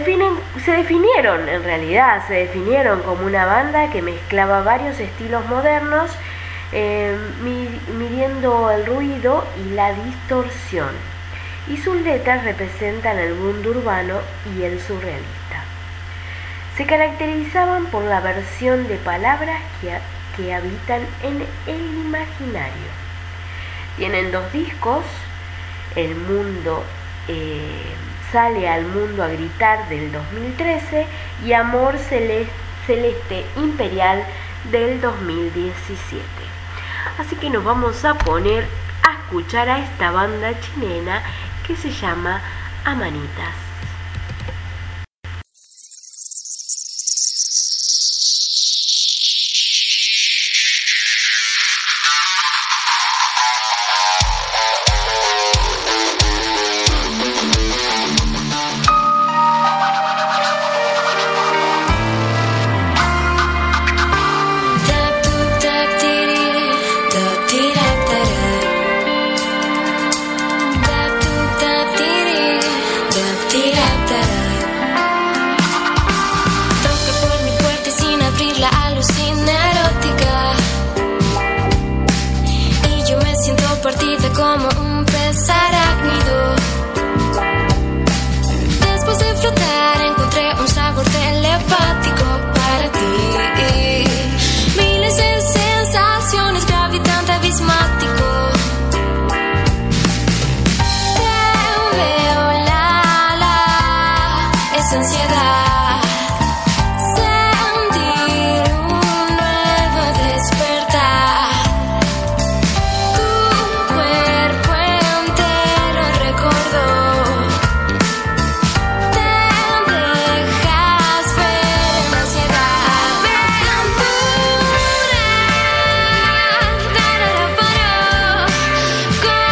Speaker 12: definieron como una banda que mezclaba varios estilos modernos, midiendo el ruido y la distorsión, y sus letras representan el mundo urbano y el surrealista. Se caracterizaban por la versión de palabras que habitan en el imaginario. Tienen 2 discos, El Mundo Sale al Mundo a Gritar del 2013 y Amor Celeste Imperial del 2017. Así que nos vamos a poner a escuchar a esta banda chilena que se llama Amanitas.
Speaker 7: Como un pez arácnido. Después de flotar encontré un sabor telepático para ti. Miles de sensaciones, gravitante abismático. Te veo esa ansiedad.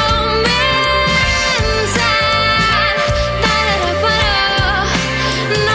Speaker 7: No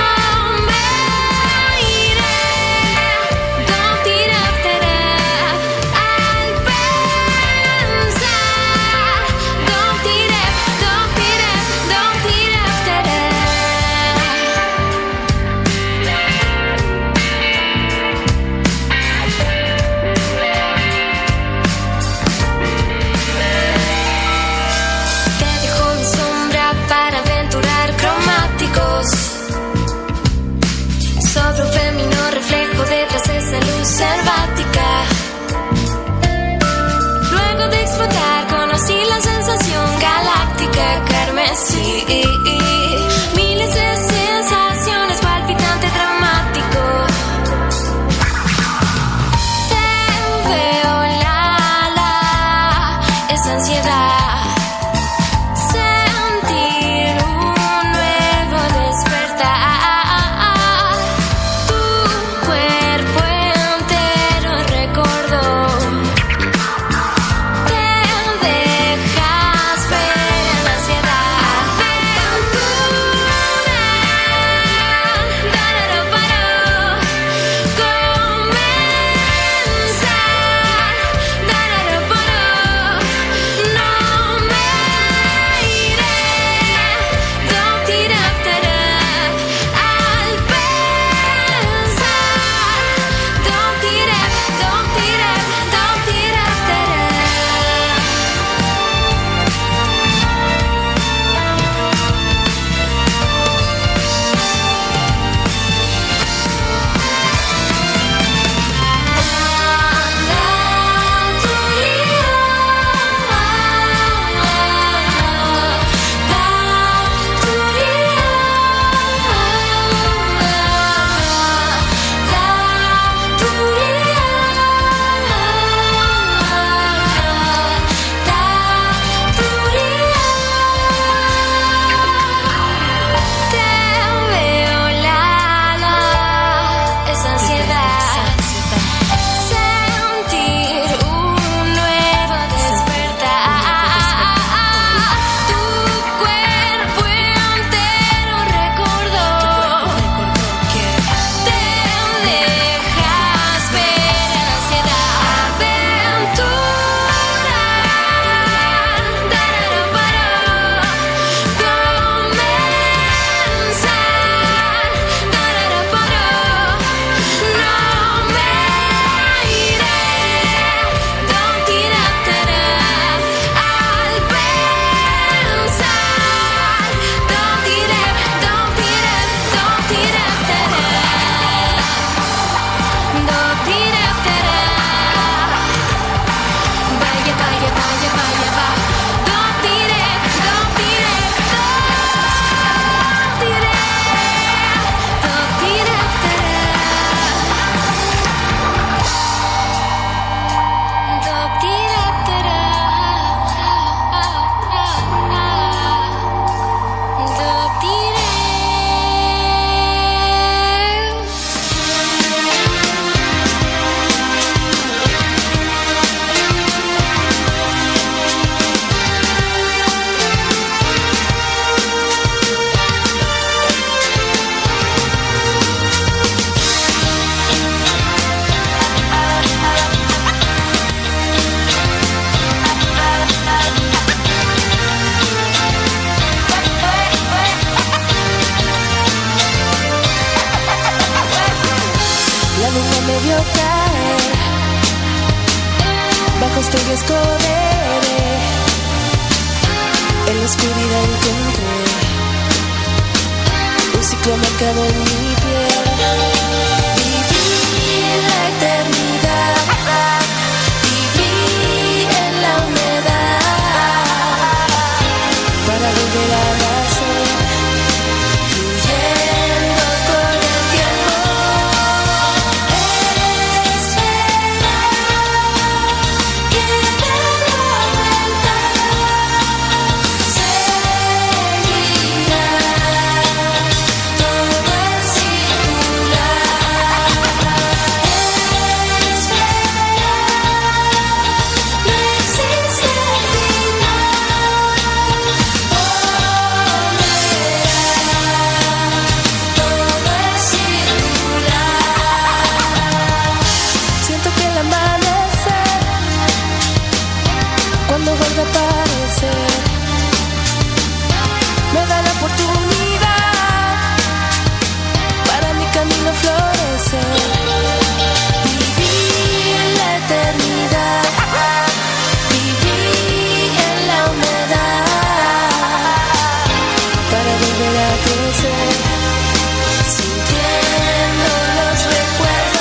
Speaker 7: aposté y esconderé. En la oscuridad encontré un ciclo marcado en mi piel. Viví en la eternidad, viví en la humedad, para volver a nacer, fluyendo con el tiempo. Cuando vuelve a aparecer, me da la oportunidad para mi camino florecer. Viví en la eternidad, viví en la humedad, para volver a crecer, sintiendo los recuerdos.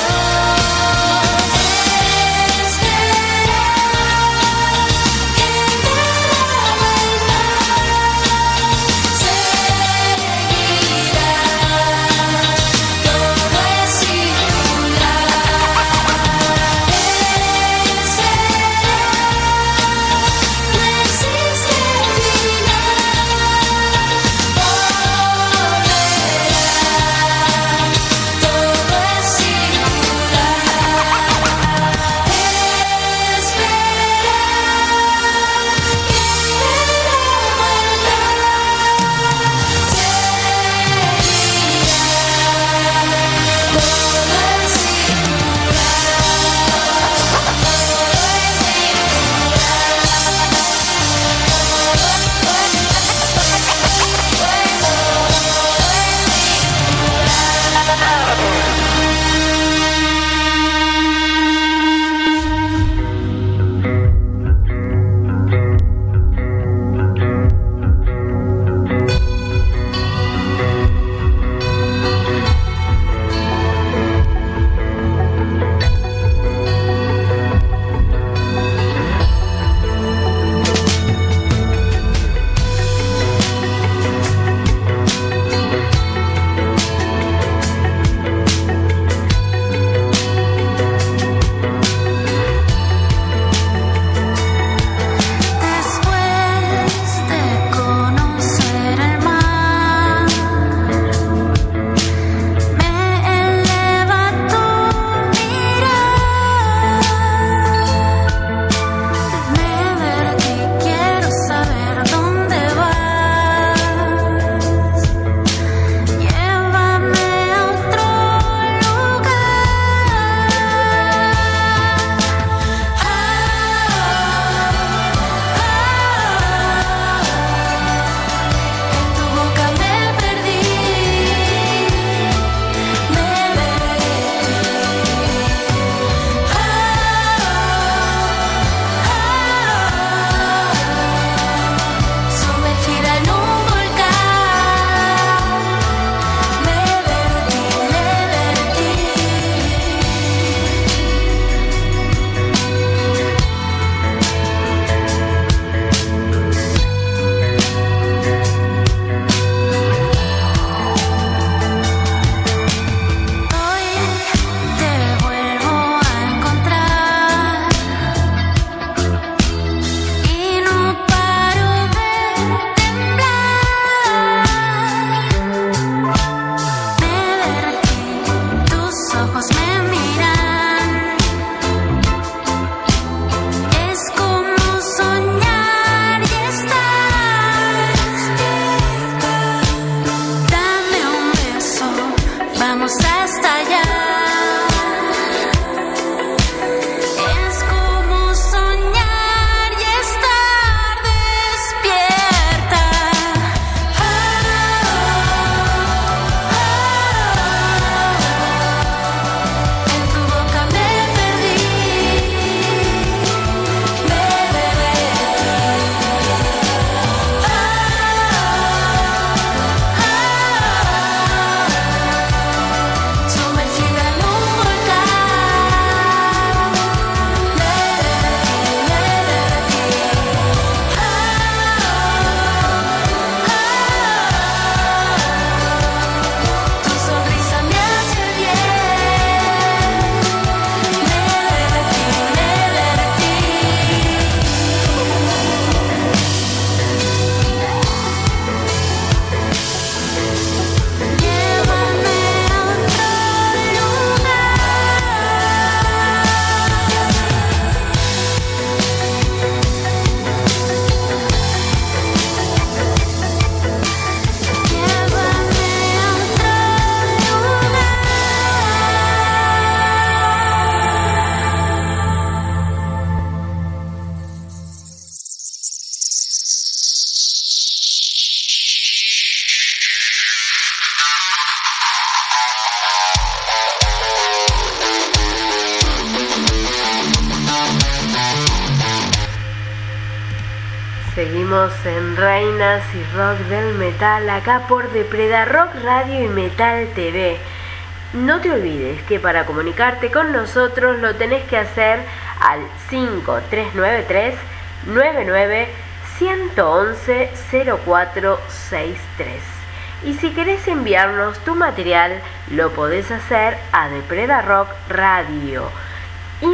Speaker 12: Seguimos en Reinas y Rock del Metal, acá por Depreda Rock Radio y Metal TV. No te olvides que para comunicarte con nosotros lo tenés que hacer al 5393 99 111 0463. Y si querés enviarnos tu material, lo podés hacer a Depreda Rock Radio y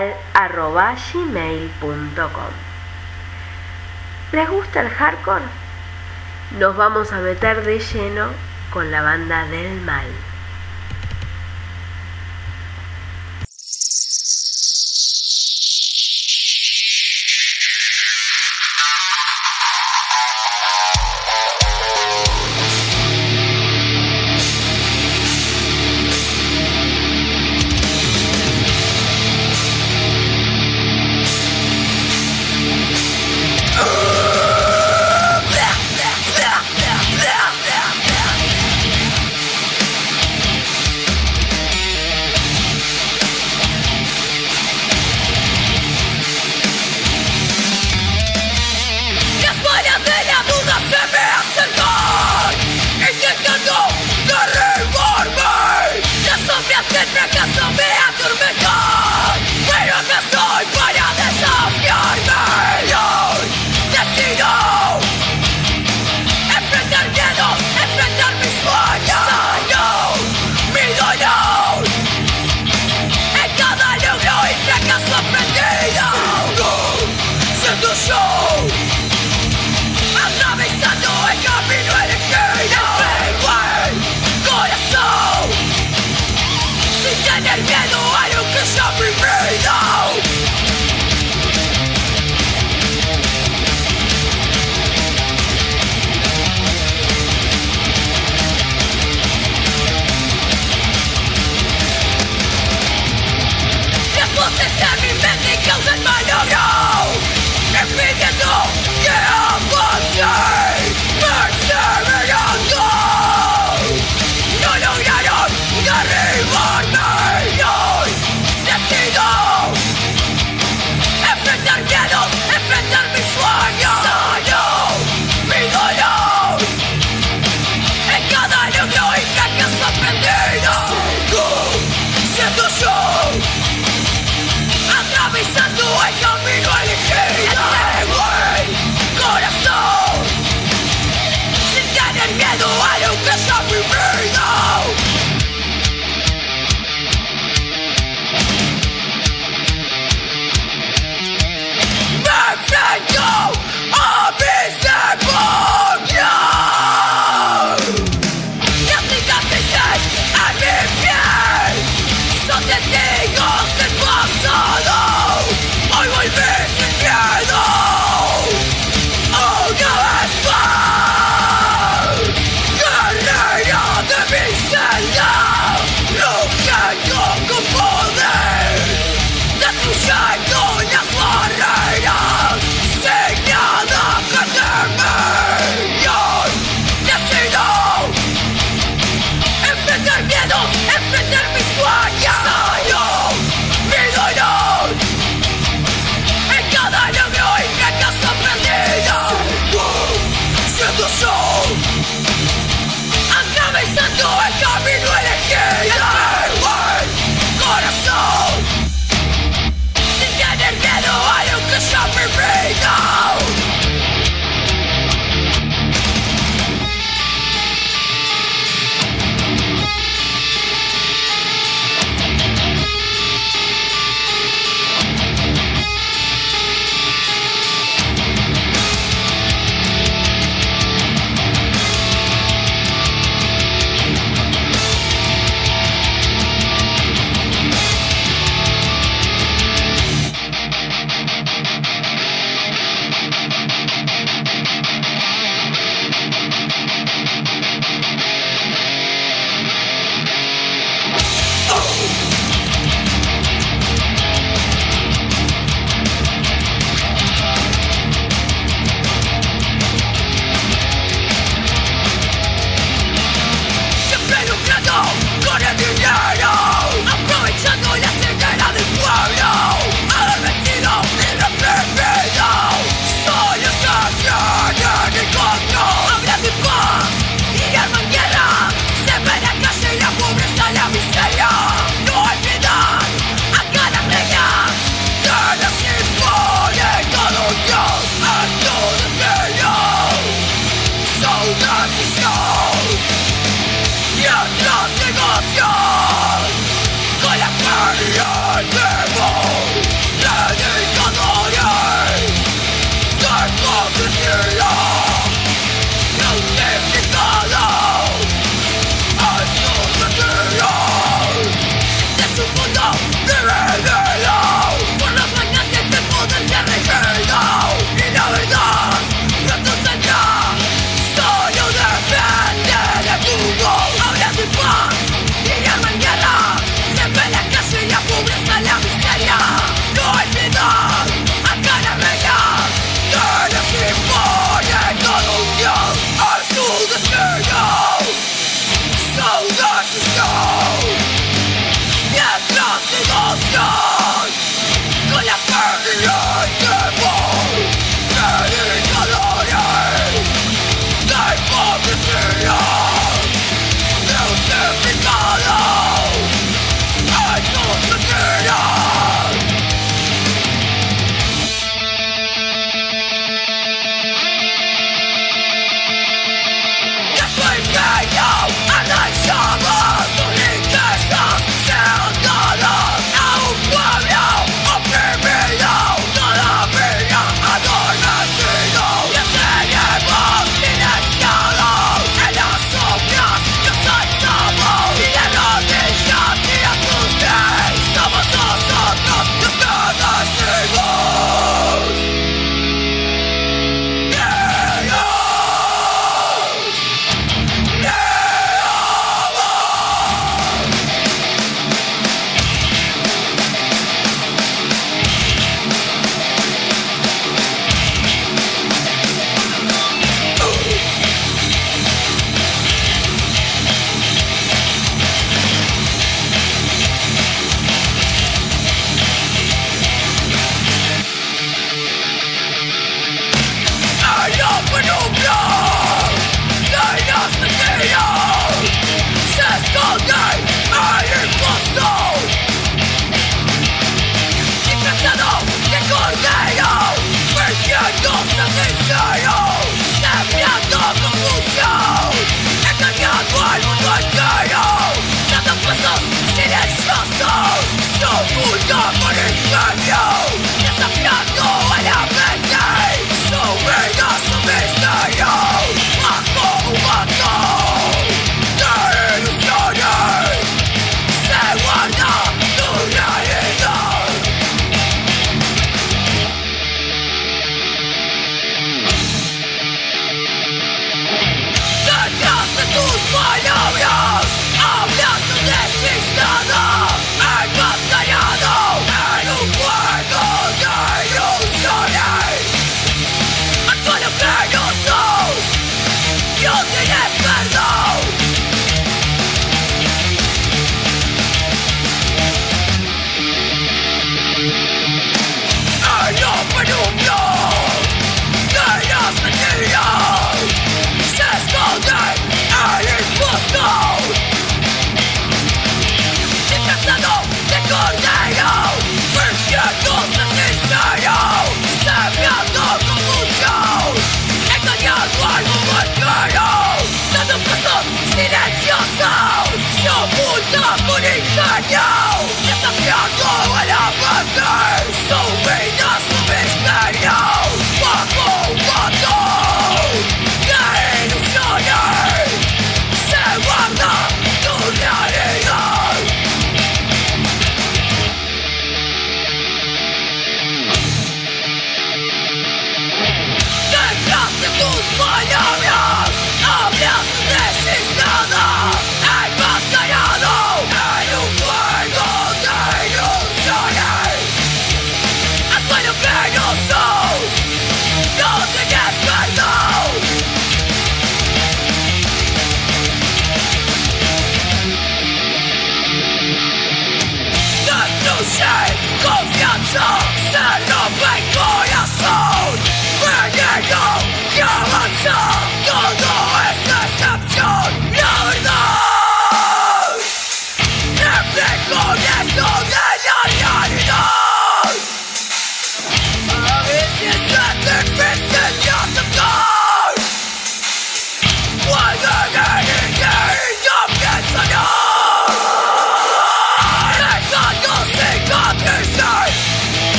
Speaker 12: metal@gmail.com. ¿Les gusta el hardcore? Nos vamos a meter de lleno con la banda del mal.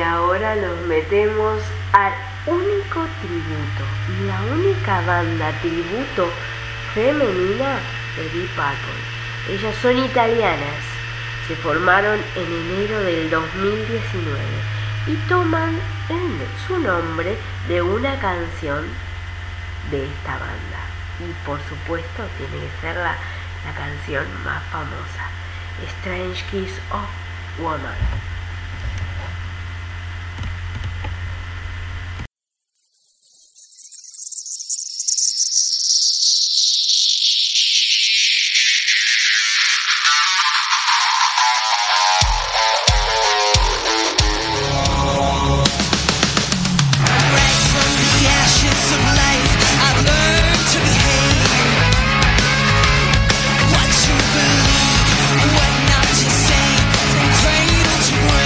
Speaker 12: ahora nos metemos al único tributo, la única banda tributo femenina de Deep Purple. Ellas son italianas, se formaron en enero del 2019 y toman su nombre de una canción de esta banda. Y por supuesto tiene que ser la canción más famosa, Strange Kiss of Woman.
Speaker 7: What to believe, what not to say, from cradle to grave.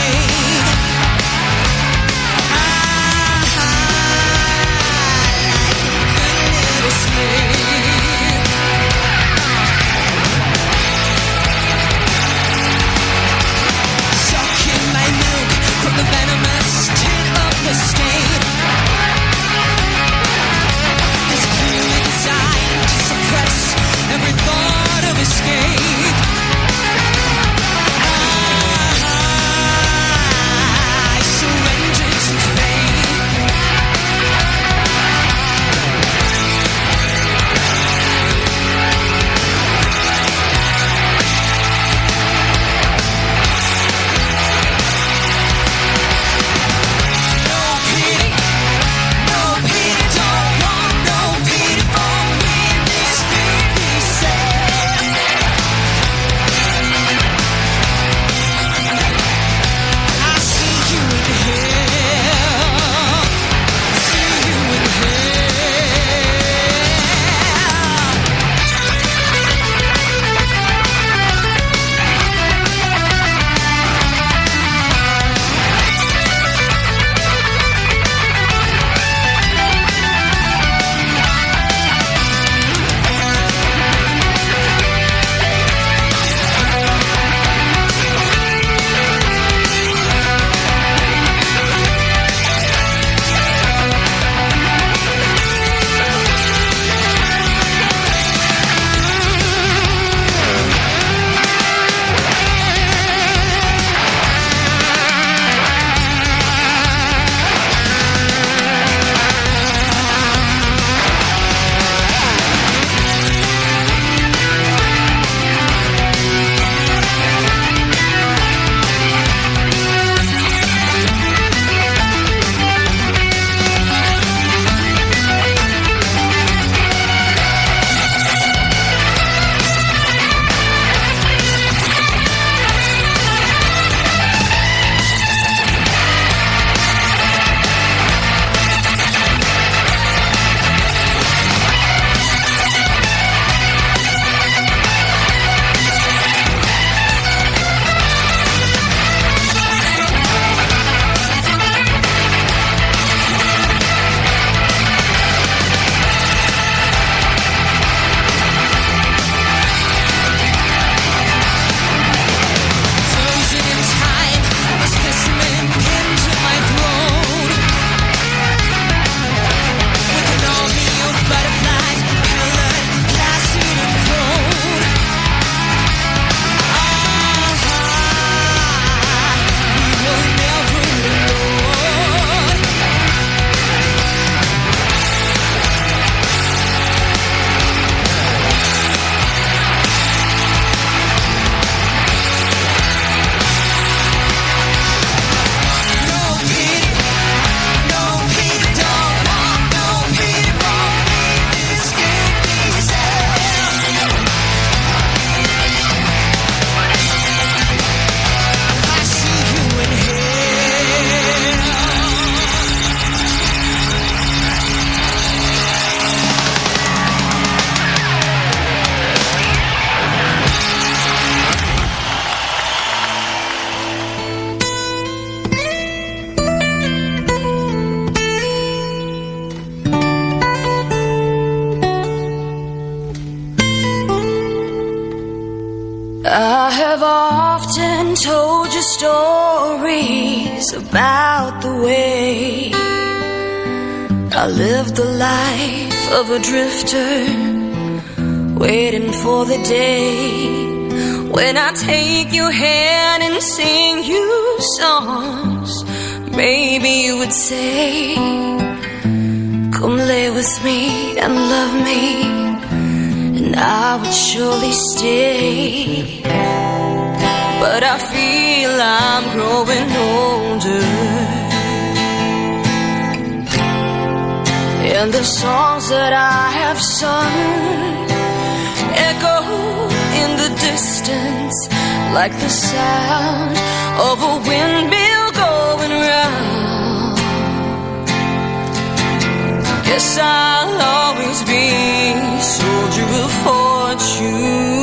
Speaker 7: have often told you stories about the way I lived the life of a drifter, waiting for the day when I take your hand and sing you songs. Maybe you would say, come lay with me and love me, and I would surely stay. But I feel I'm growing older, and the songs that I have sung echo in the distance like the sound of a windmill going round. Guess I'll always be soldier of fortune.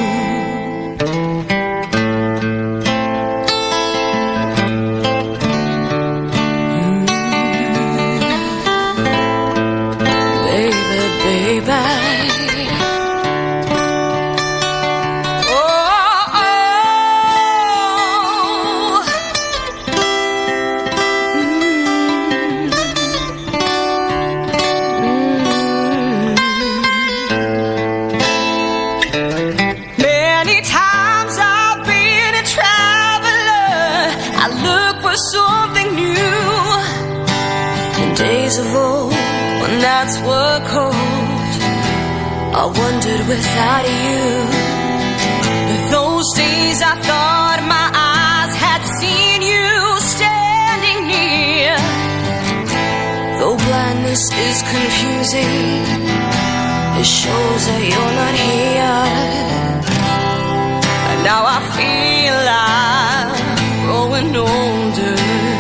Speaker 7: Of old, when nights were cold, I wondered without you. Those days I thought my eyes had seen you standing near. Though blindness is confusing, it shows that you're not here. And now I feel I'm growing older,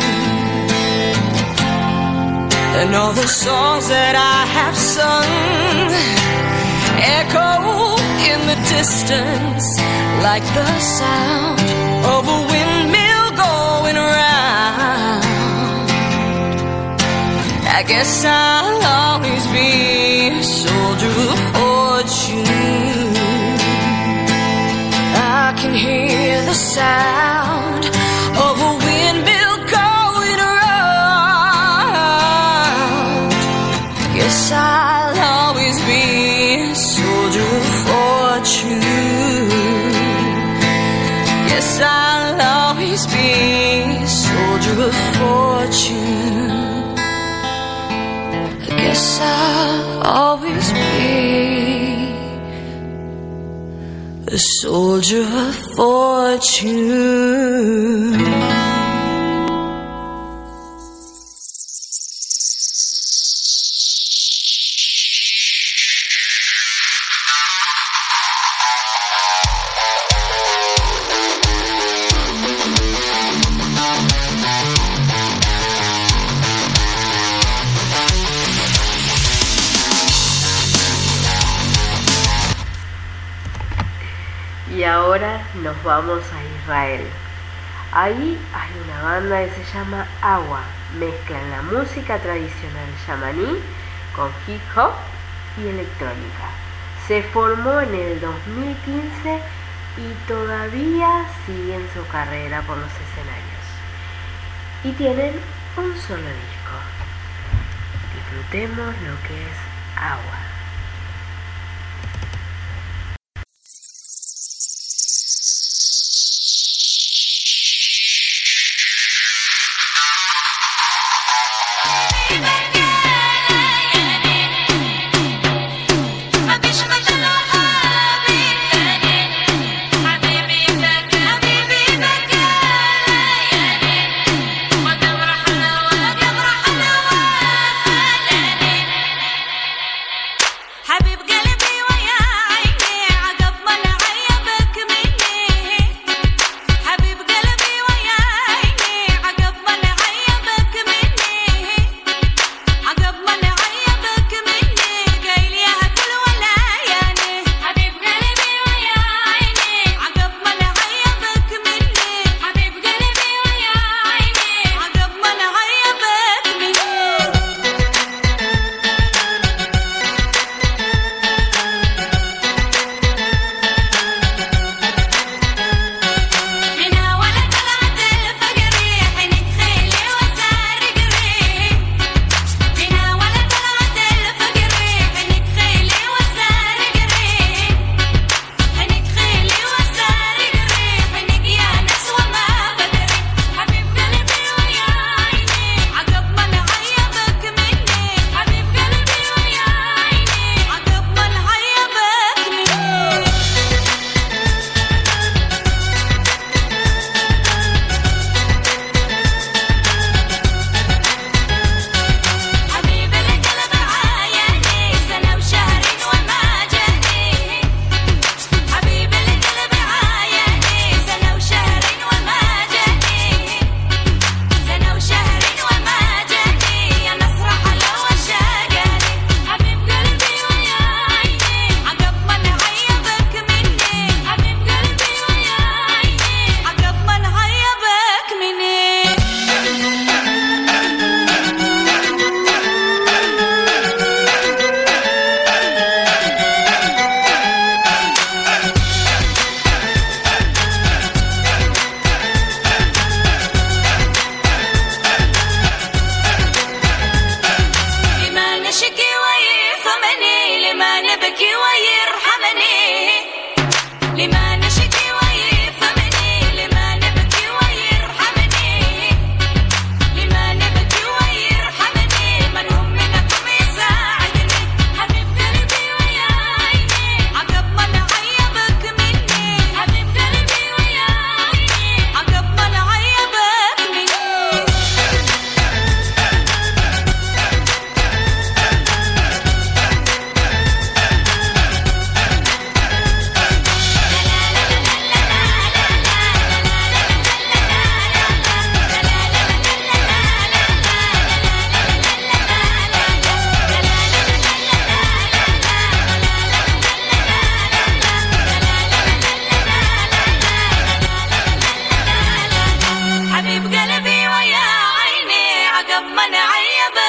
Speaker 7: and all the songs that I have sung echo in the distance like the sound of a windmill going round. I guess I'll always be a soldier of fortune. I can hear the sound of a windmill going round. Guess I'll always be a soldier of fortune. Yes, I'll always be a soldier of fortune. I guess I'll always be a soldier of fortune.
Speaker 12: Y ahora nos vamos a Israel. Ahí hay una banda que se llama Agua. Mezclan la música tradicional yamaní con hip hop y electrónica. Se formó en el 2015 y todavía siguen su carrera por los escenarios. Y tienen un solo disco. Disfrutemos lo que es Agua.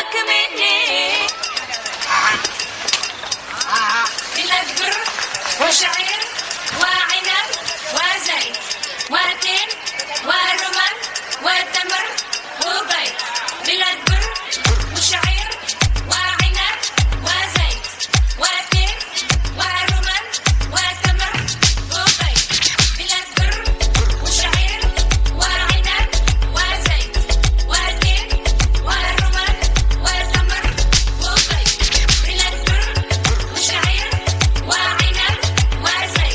Speaker 17: مني بلاد بر وشعير وعنب وزيت وتين ورمان وتمر وبيض بلاد بر وشعير وعنب وزيت وتين ورمان وتمر وبيض بلاد بر وشعير وعنب وزيت وتين ورمان وتمر وبيض بلاد بر وشعير وعنب وزيت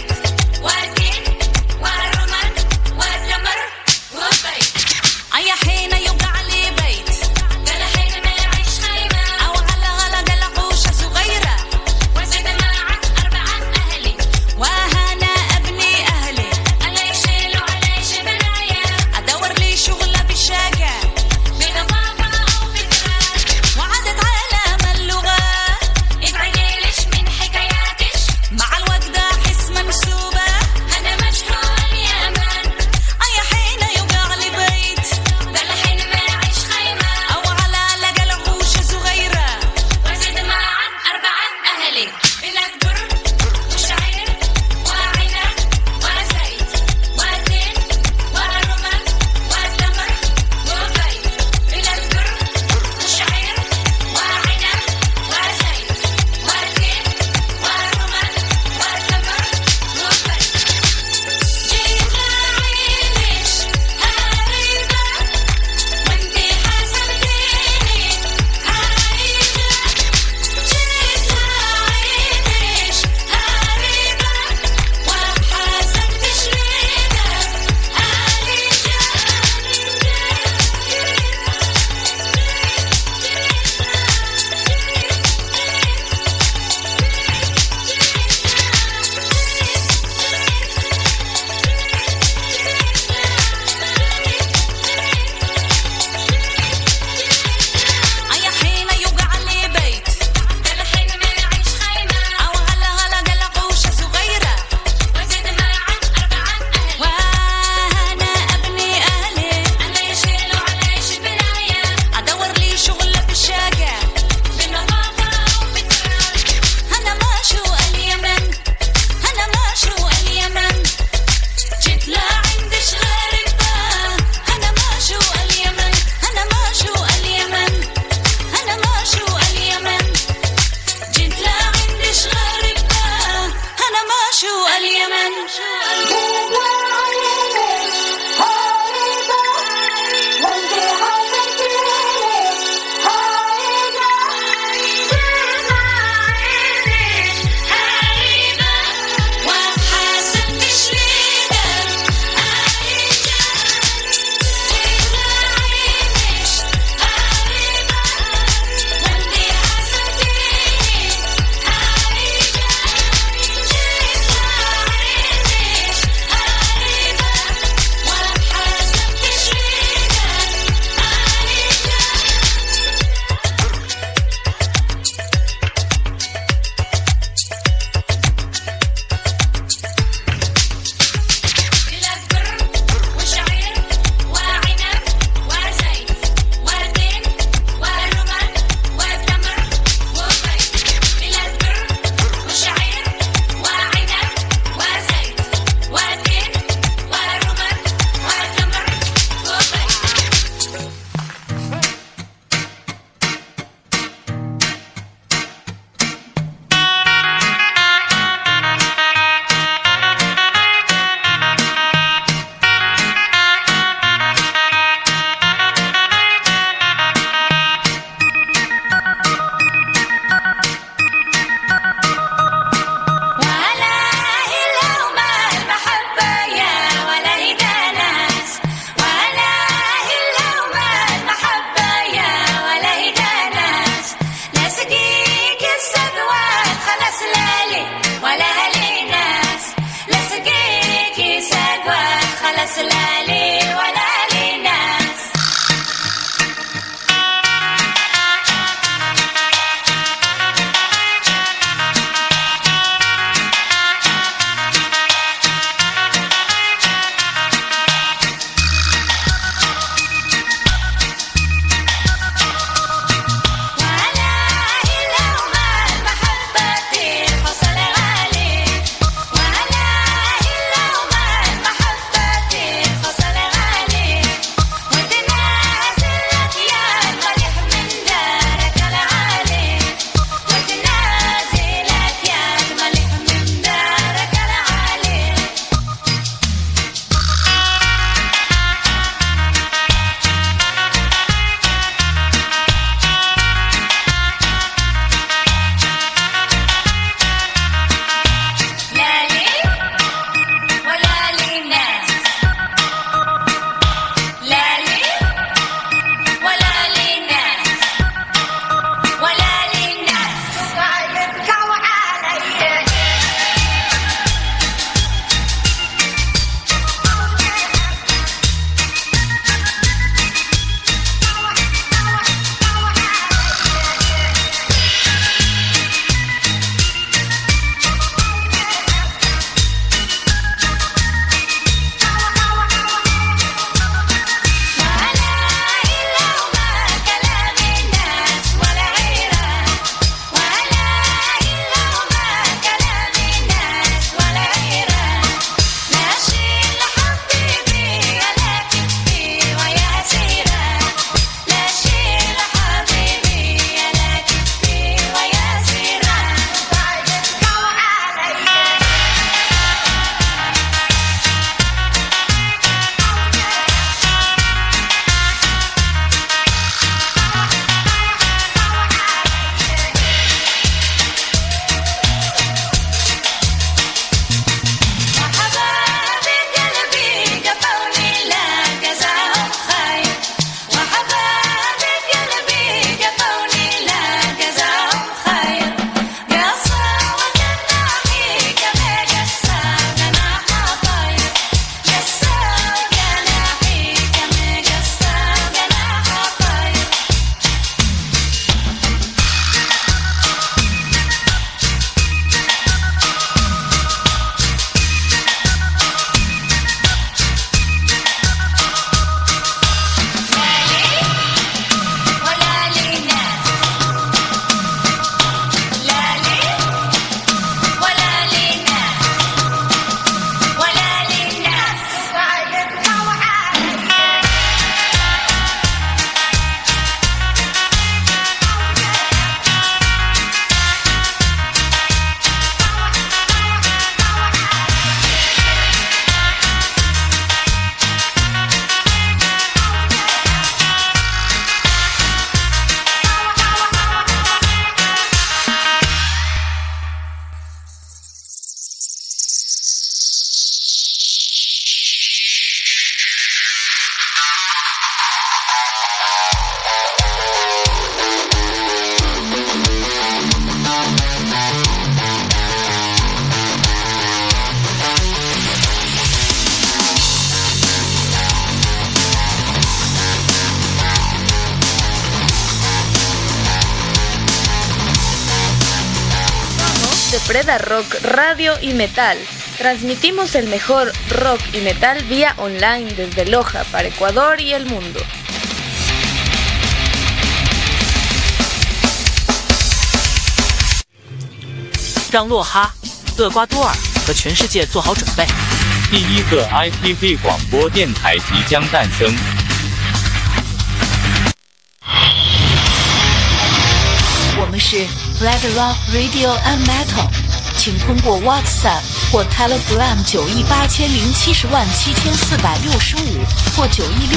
Speaker 2: Preda Rock Radio y Metal. Transmitimos el mejor rock y metal vía online desde Loja para Ecuador y el mundo.
Speaker 8: 让洛哈、厄瓜多尔和全世界做好准备。
Speaker 11: 第一个 IPV 广播电台即将诞生。
Speaker 14: 我们是 Preda Rock Radio and Metal， 请通过 WhatsApp 或 Telegram 9亿8070万7465或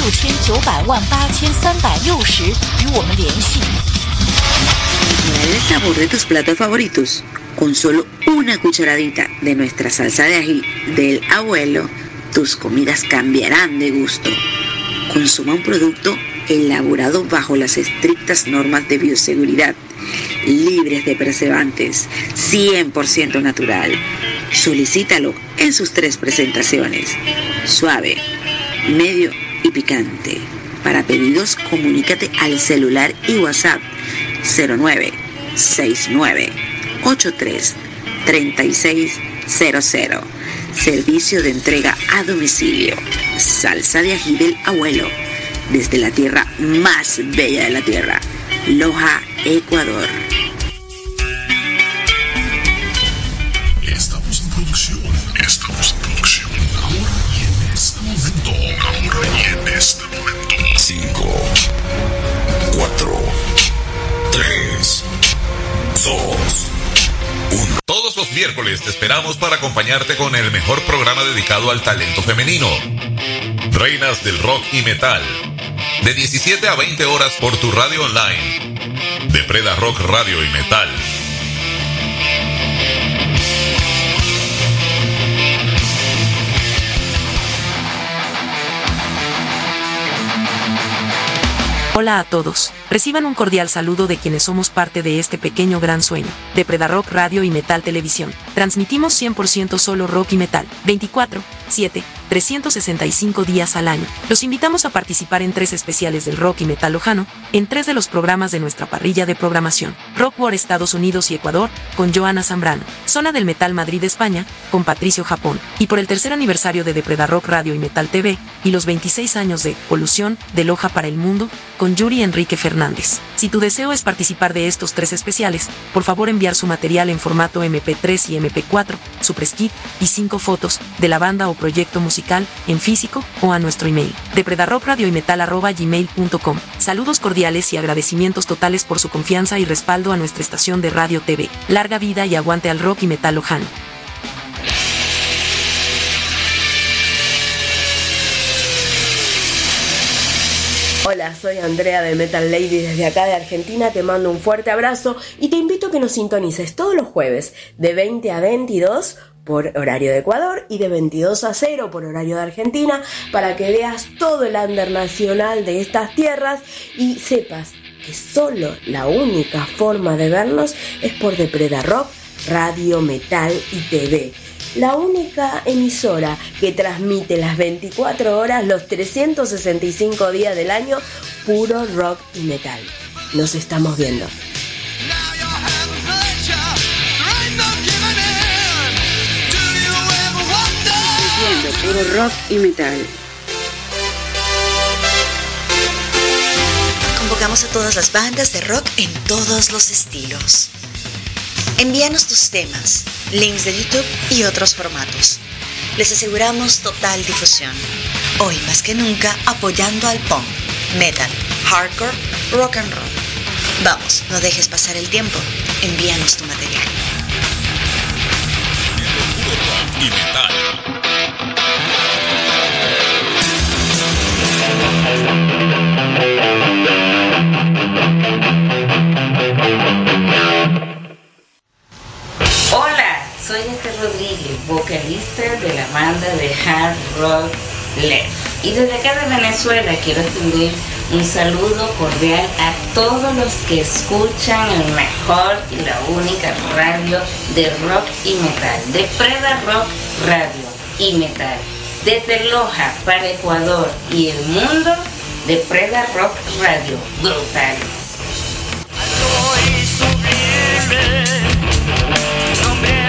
Speaker 14: 9亿6900万8360与我们联系。
Speaker 6: Mira el sabor de tus platos favoritos. Con solo una cucharadita de nuestra salsa de ají del abuelo, tus comidas cambiarán de gusto. Consuma un producto elaborado bajo las estrictas normas de bioseguridad, libres de preservantes, 100% natural. Solicítalo en sus 3 presentaciones: suave, medio y picante. Para pedidos, comunícate al celular y WhatsApp 0969833600. Servicio de entrega a domicilio. Salsa de ají del abuelo, desde la tierra más bella de la tierra, Loja, Ecuador.
Speaker 9: Estamos en producción. Ahora y en este momento. 5, 4, 3, 2, 1.
Speaker 10: Todos los miércoles te esperamos para acompañarte con el mejor programa dedicado al talento femenino. Reinas del rock y metal. De 17 a 20 horas por tu radio online. De Preda Rock Radio y Metal.
Speaker 5: Hola a todos, reciban un cordial saludo de quienes somos parte de este pequeño gran sueño, de Preda Rock Radio y Metal Televisión. Transmitimos 100% solo rock y metal, 24/7, 365 días al año. Los invitamos a participar en 3 especiales del rock y metal lojano, en 3 de los programas de nuestra parrilla de programación. Rock War Estados Unidos y Ecuador, con Joana Zambrano. Zona del Metal Madrid España, con Patricio Japón. Y por el 3er aniversario de Preda Rock Radio y Metal TV, y los 26 años de Polución, de Loja para el Mundo, con Yuri Enrique Fernández. Si tu deseo es participar de estos 3 especiales, por favor enviar su material en formato MP3 y MP4, su press kit y 5 fotos de la banda o proyecto musical en físico o a nuestro email de predarrockradioymetal@gmail.com. Saludos cordiales y agradecimientos totales por su confianza y respaldo a nuestra estación de radio TV. Larga vida y aguante al rock y metal lojano.
Speaker 12: Hola, soy Andrea de Metal Lady desde acá de Argentina, te mando un fuerte abrazo y te invito a que nos sintonices todos los jueves de 20 a 22 por horario de Ecuador y de 22 a 0 por horario de Argentina para que veas todo el under nacional de estas tierras y sepas que solo la única forma de vernos es por The Preda Rock, Radio, Metal y TV. La única emisora que transmite las 24 horas, los 365 días del año, puro rock y metal. Nos estamos viendo.
Speaker 6: Puro rock y metal.
Speaker 16: Convocamos a todas las bandas de rock en todos los estilos. Envíanos tus temas, links de YouTube y otros formatos. Les aseguramos total difusión. Hoy más que nunca apoyando al punk, metal, hardcore, rock and roll. Vamos, no dejes pasar el tiempo. Envíanos tu material.
Speaker 10: Y metal.
Speaker 24: Hola, soy Esther Rodríguez, vocalista de la banda de hard rock Left. Y desde acá de Venezuela quiero extender un saludo cordial a todos los que escuchan el mejor y la única radio de rock y metal, de Preda Rock Radio y Metal. Desde Loja para Ecuador y el mundo, de Preda Rock Radio. Brutal.
Speaker 7: Nombre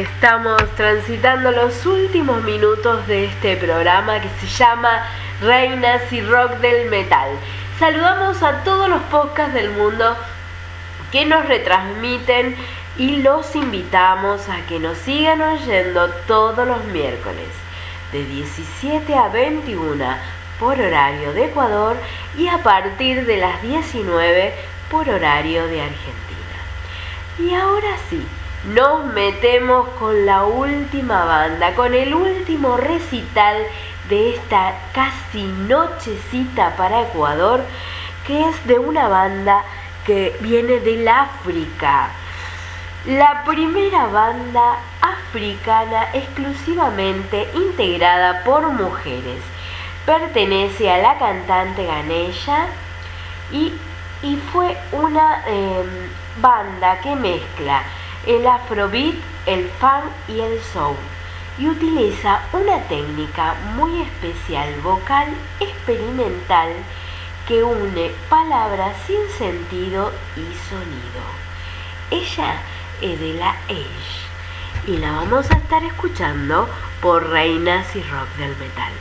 Speaker 12: estamos transitando los últimos minutos de este programa que se llama Reinas y Rock del Metal. Saludamos a todos los podcasts del mundo que nos retransmiten y los invitamos a que nos sigan oyendo todos los miércoles de 17 a 21 por horario de Ecuador y a partir de las 19 por horario de Argentina. Y ahora sí, nos metemos con la última banda, con el último recital de esta casi nochecita para Ecuador, que es de una banda que viene del África. La primera banda africana exclusivamente integrada por mujeres. Pertenece a la cantante Ganesha y fue una banda que mezcla el afrobeat, el funk y el soul, y utiliza una técnica muy especial vocal experimental que une palabras sin sentido y sonido. Ella es de la Age y la vamos a estar escuchando por Reinas y Rock del Metal.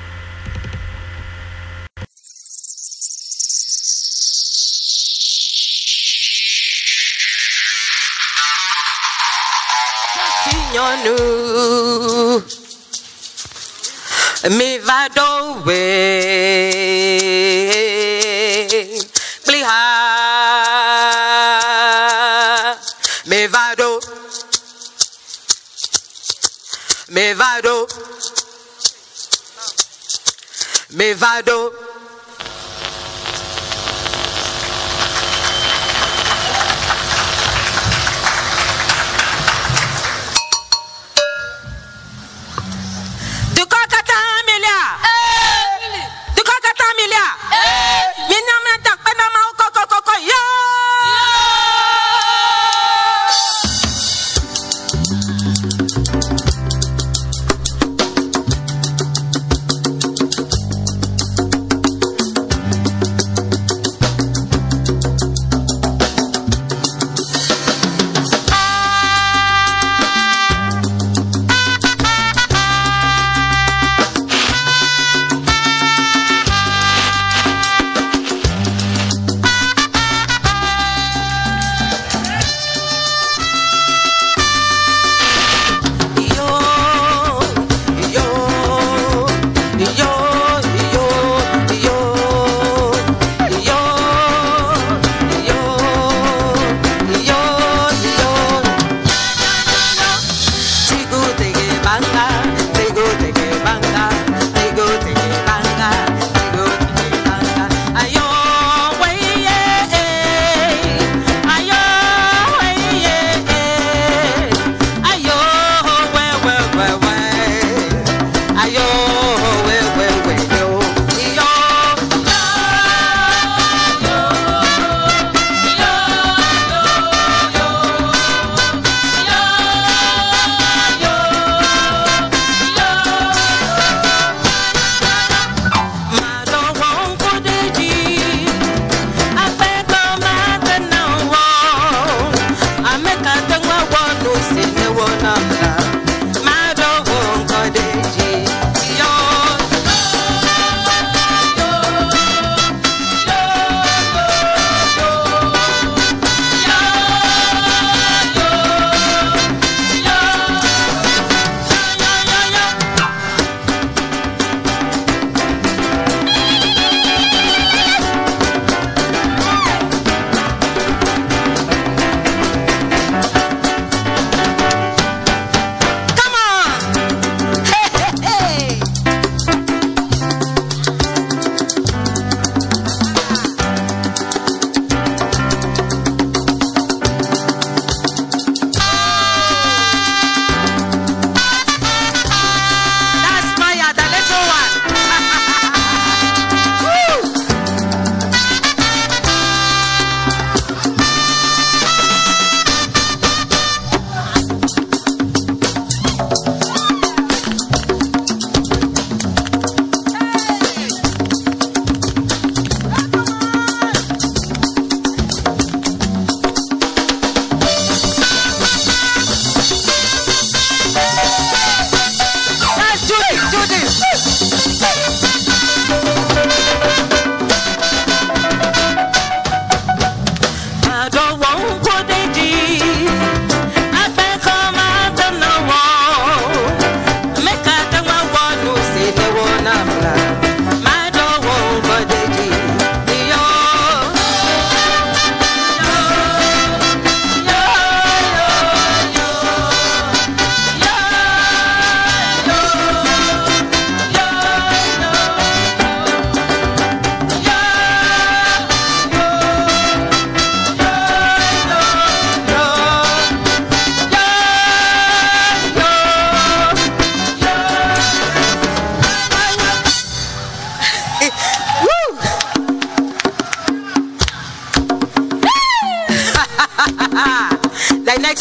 Speaker 3: Signonu mi vado we bliha me vado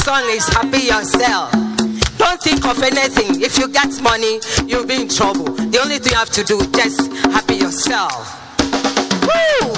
Speaker 3: song is Happy Yourself. Don't think of anything. If you get money, you'll be in trouble. The only thing you have to do, just happy yourself. Woo!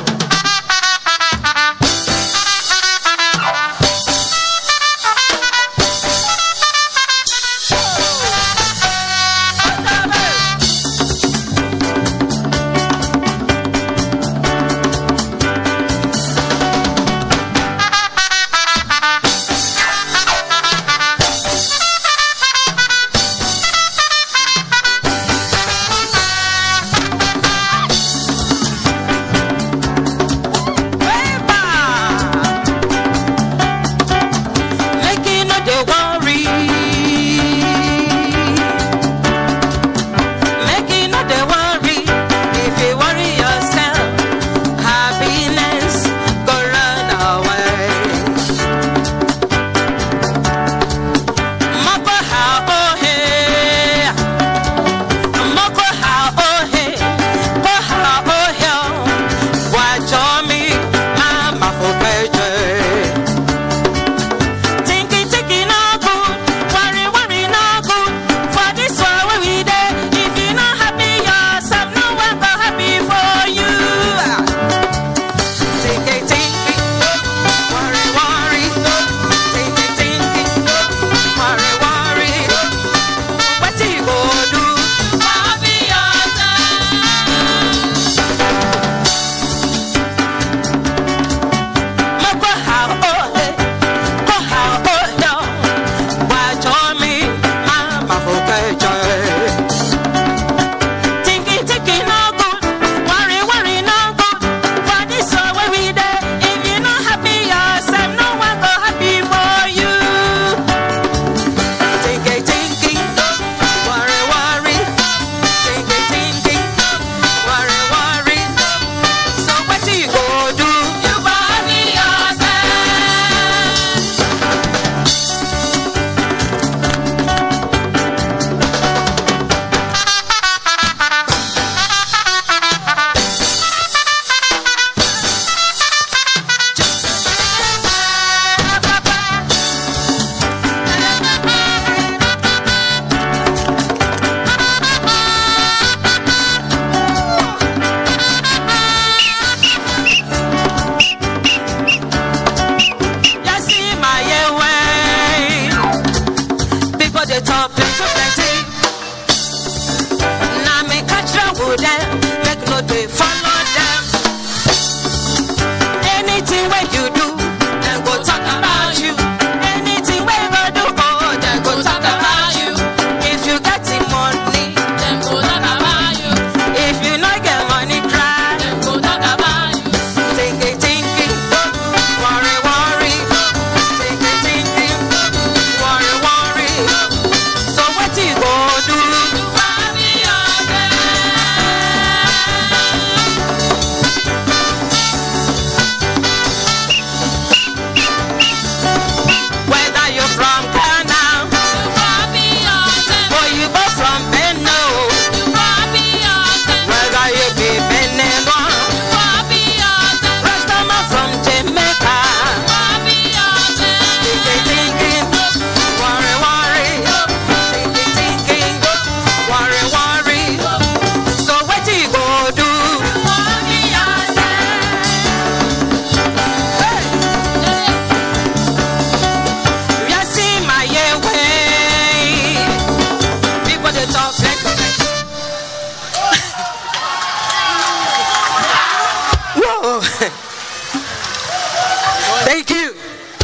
Speaker 3: Thank you.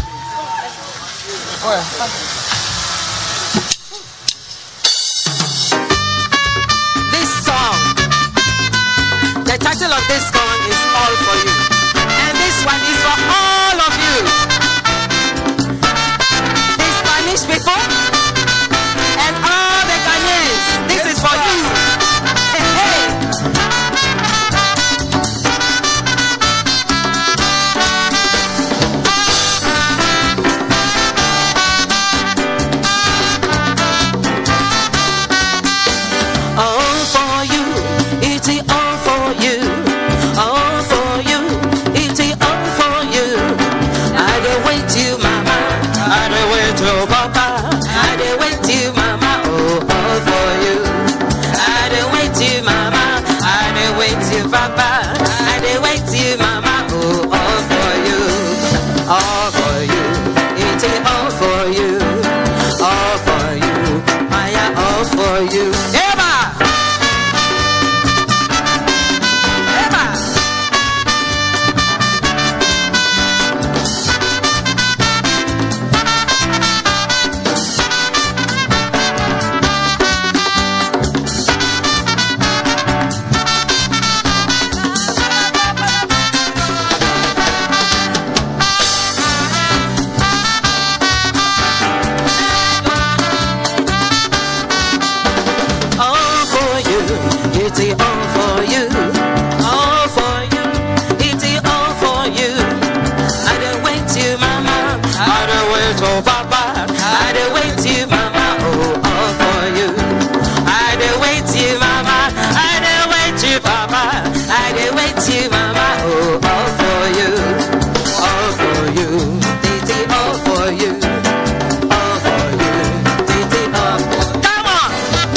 Speaker 3: This song, the title of this song is All For You. And this one is for all of you. The Spanish people and all the Ghanaians. This is for you. Hey, hey. To It's all for you, all for you. It's all for you. I don't wait to mama, I don't wait to papa, I don't wait to mama, oh, all for you. I don't wait to mama, I don't wait to papa, I don't wait to mama, oh, all for you, all for you. It's all for you, all for you. It's all for you. Come on.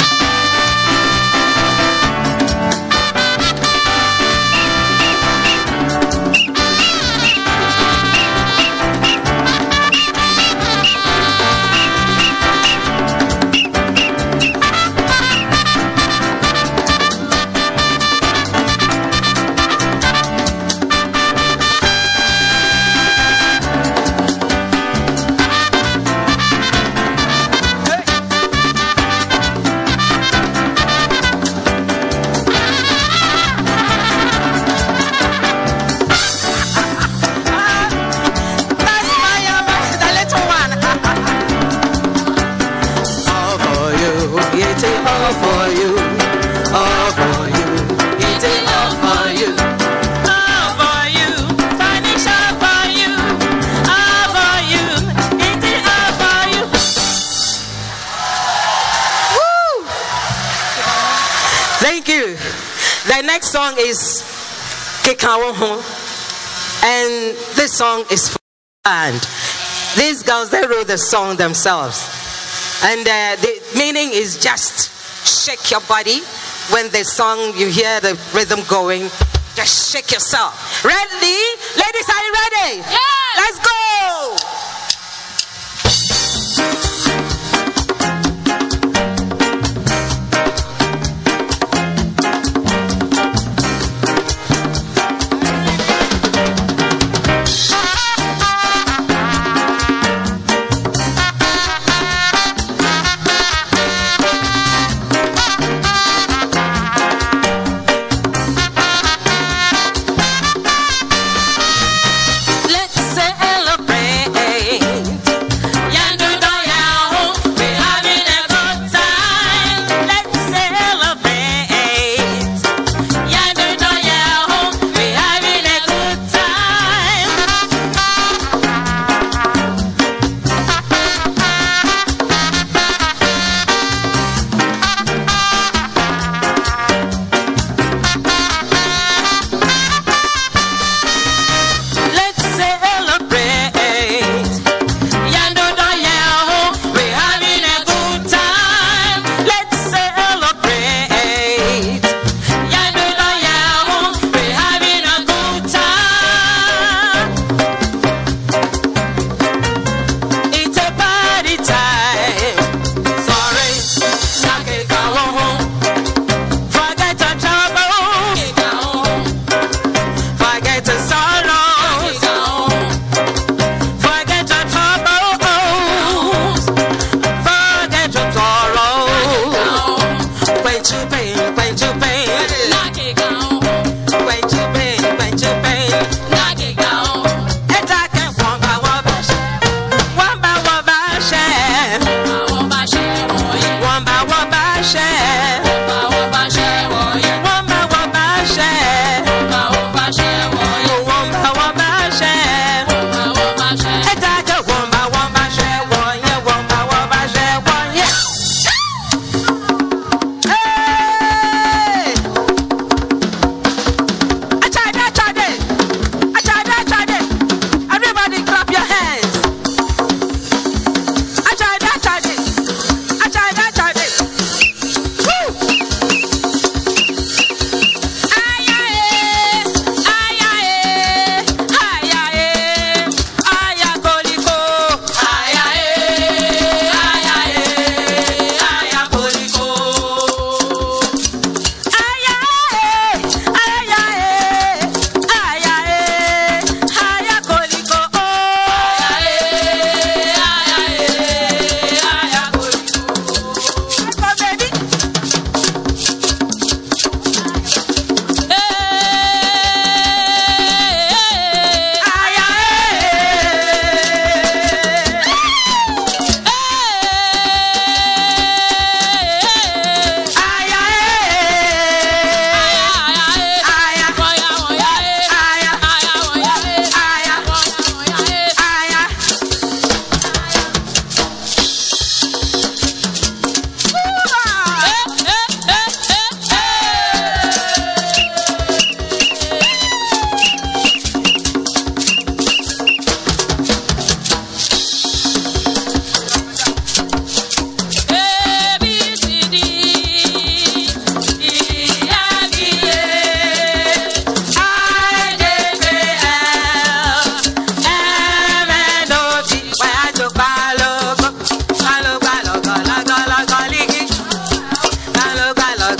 Speaker 3: Thank you. The next song is Kekawoho, and this song is for the band. These girls, they wrote the song themselves, and the meaning is just shake your body. When the song, you hear the rhythm going, just shake yourself. Ready? Ladies, are you ready? Yeah! Let's go!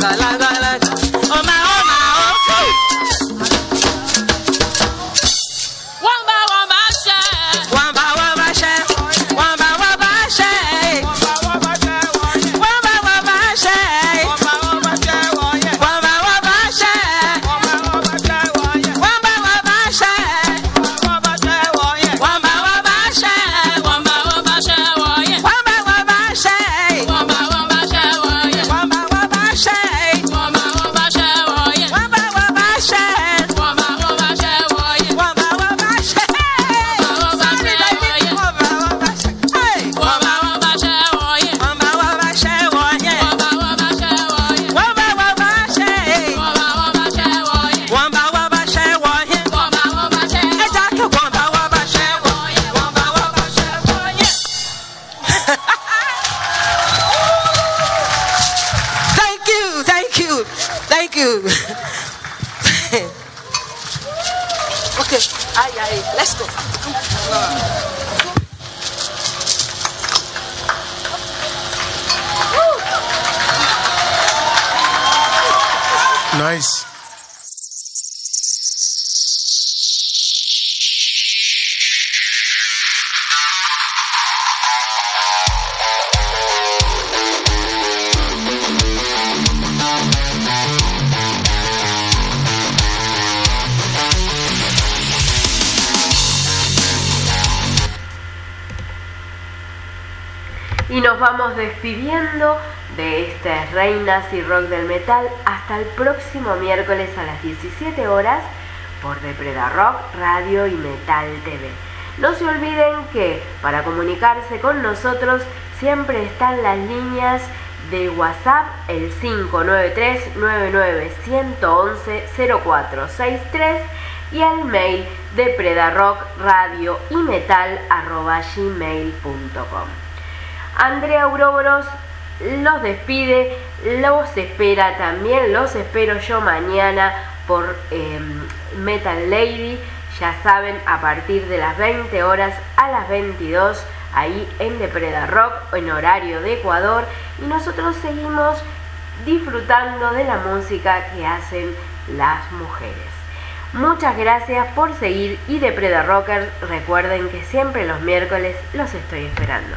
Speaker 3: Let's go.
Speaker 1: Nice.
Speaker 12: Y nos vamos despidiendo de estas reinas y rock del metal hasta el próximo miércoles a las 17 horas por Depredar Rock Radio y Metal TV. No se olviden que para comunicarse con nosotros siempre están las líneas de WhatsApp, el 593-99-111-0463 y al mail depredarrockradio.y-metal@gmail.com. Andrea Ouroboros los despide, los espera también, los espero yo mañana por Metal Lady, ya saben, a partir de las 20 horas a las 22, ahí en Depredar Rock, en horario de Ecuador, y nosotros seguimos disfrutando de la música que hacen las mujeres. Muchas gracias por seguir y Depredar Rockers, recuerden que siempre los miércoles los estoy esperando.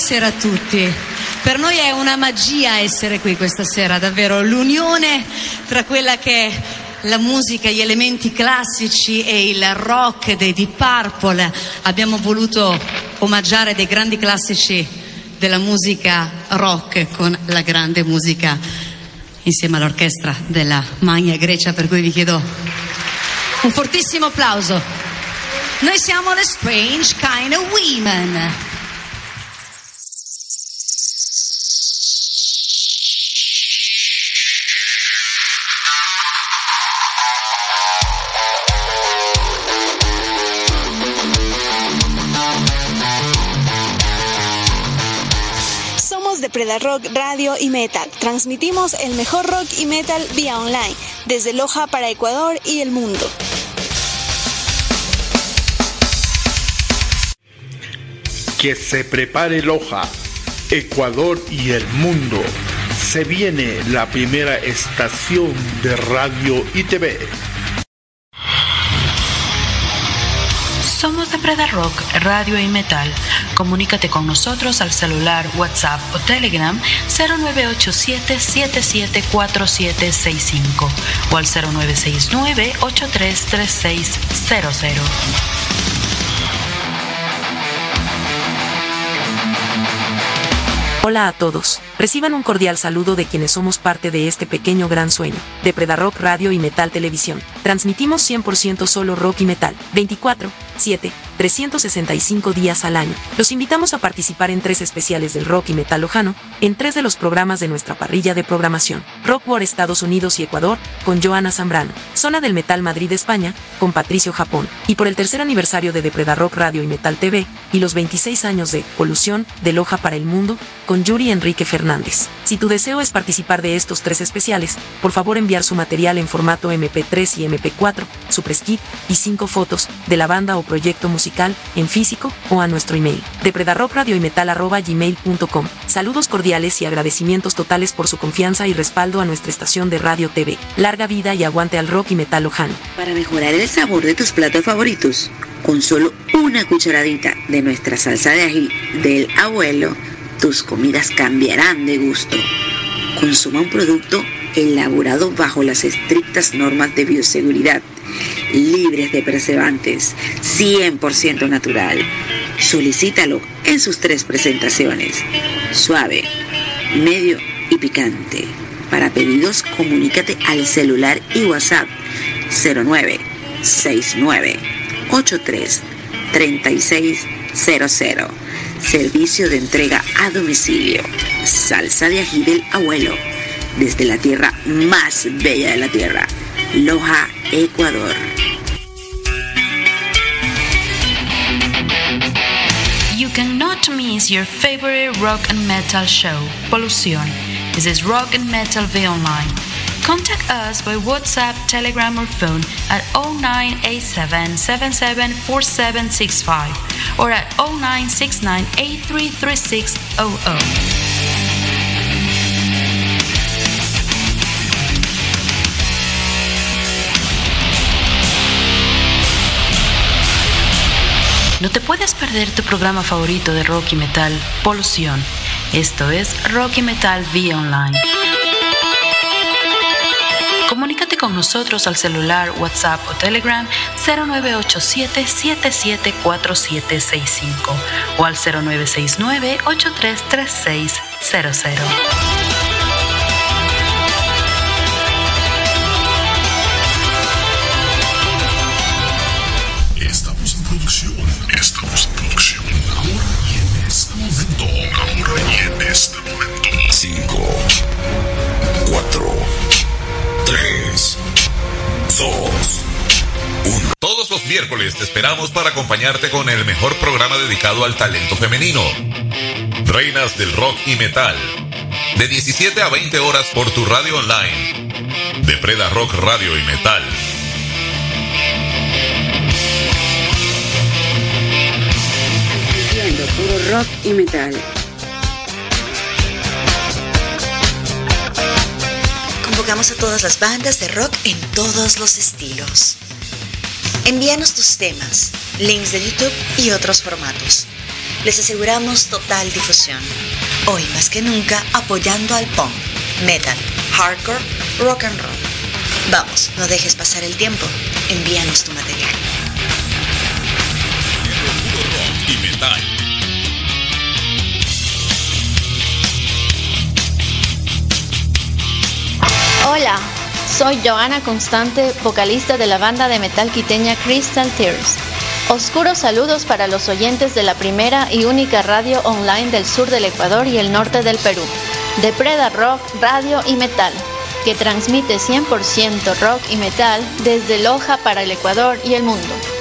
Speaker 1: buonasera a tutti. Per noi è una magia essere qui questa sera, davvero. L'unione tra quella che è la musica, gli elementi classici e il rock dei Deep Purple. Abbiamo voluto omaggiare dei grandi classici della musica rock con la grande musica insieme all'orchestra della Magna Grecia, per cui vi chiedo un fortissimo applauso. Noi siamo The Strange Kind of Women.
Speaker 13: De Predarock Radio y Metal. Transmitimos el mejor rock y metal vía online, desde Loja para Ecuador y el mundo.
Speaker 15: Que se prepare Loja, Ecuador y el mundo. Se viene la primera estación de radio y TV.
Speaker 4: Somos de Predarock Radio y Metal. Comunícate con nosotros al celular, WhatsApp o Telegram 0987-774765 o al 0969-833600.
Speaker 5: Hola a todos, reciban un cordial saludo de quienes somos parte de este pequeño gran sueño, de Predarock Radio y Metal Televisión. Transmitimos 100% solo rock y metal, 24/7, 365 días al año. Los invitamos a participar en 3 especiales del rock y metal lojano, en 3 de los programas de nuestra parrilla de programación. Rock War Estados Unidos y Ecuador, con Joana Zambrano. Zona del Metal Madrid España, con Patricio Japón. Y por el 3er aniversario de Predarock Radio y Metal TV, y los 26 años de Polución, de Loja para el Mundo, con Yuri Enrique Fernández. Si tu deseo es participar de estos 3 especiales, por favor enviar su material en formato MP3 y MP4, su press kit y 5 fotos de la banda o proyecto musical en físico o a nuestro email de predarrockradioymetal@gmail.com. Saludos cordiales y agradecimientos totales por su confianza y respaldo a nuestra estación de radio TV. Larga vida y aguante al rock y metal lojano.
Speaker 6: Para mejorar el sabor de tus platos favoritos, con solo una cucharadita de nuestra salsa de ají del abuelo, tus comidas cambiarán de gusto. Consuma un producto elaborado bajo las estrictas normas de bioseguridad, libres de preservantes, 100% natural. Solicítalo en sus 3 presentaciones: suave, medio y picante. Para pedidos, comunícate al celular y WhatsApp 0969-833600. Servicio de entrega a domicilio. Salsa de ají del abuelo, desde la tierra más bella de la tierra, Loja, Ecuador.
Speaker 4: You cannot miss your favorite rock and metal show, Polución. This is Rock and Metal V Online. Contact us by WhatsApp, Telegram or phone at 0987-774765 or at 0969-833600. No te puedes perder tu programa favorito de rock y metal, Polución. Esto es Rock y Metal vía online. Comunícate con nosotros al celular, WhatsApp o Telegram 0987-774765 o al 0969-833600.
Speaker 9: Estamos en producción. Ahora y en este momento. 5, 4, 3, 2, 1.
Speaker 10: Todos los miércoles te esperamos para acompañarte con el mejor programa dedicado al talento femenino. Reinas del rock y metal. De 17 a 20 horas por tu radio online. De Predarock Radio y Metal.
Speaker 6: Puro rock y metal.
Speaker 16: Convocamos a todas las bandas de rock en todos los estilos. Envíanos tus temas, links de YouTube y otros formatos. Les aseguramos total difusión. Hoy más que nunca apoyando al punk, metal, hardcore, rock and roll. Vamos, no dejes pasar el tiempo. Envíanos tu material.
Speaker 10: Rock y metal.
Speaker 18: Hola, soy Joana Constante, vocalista de la banda de metal quiteña Crystal Tears. Oscuros saludos para los oyentes de la primera y única radio online del sur del Ecuador y el norte del Perú, de Preda Rock, Radio y Metal, que transmite 100% rock y metal desde Loja para el Ecuador y el mundo.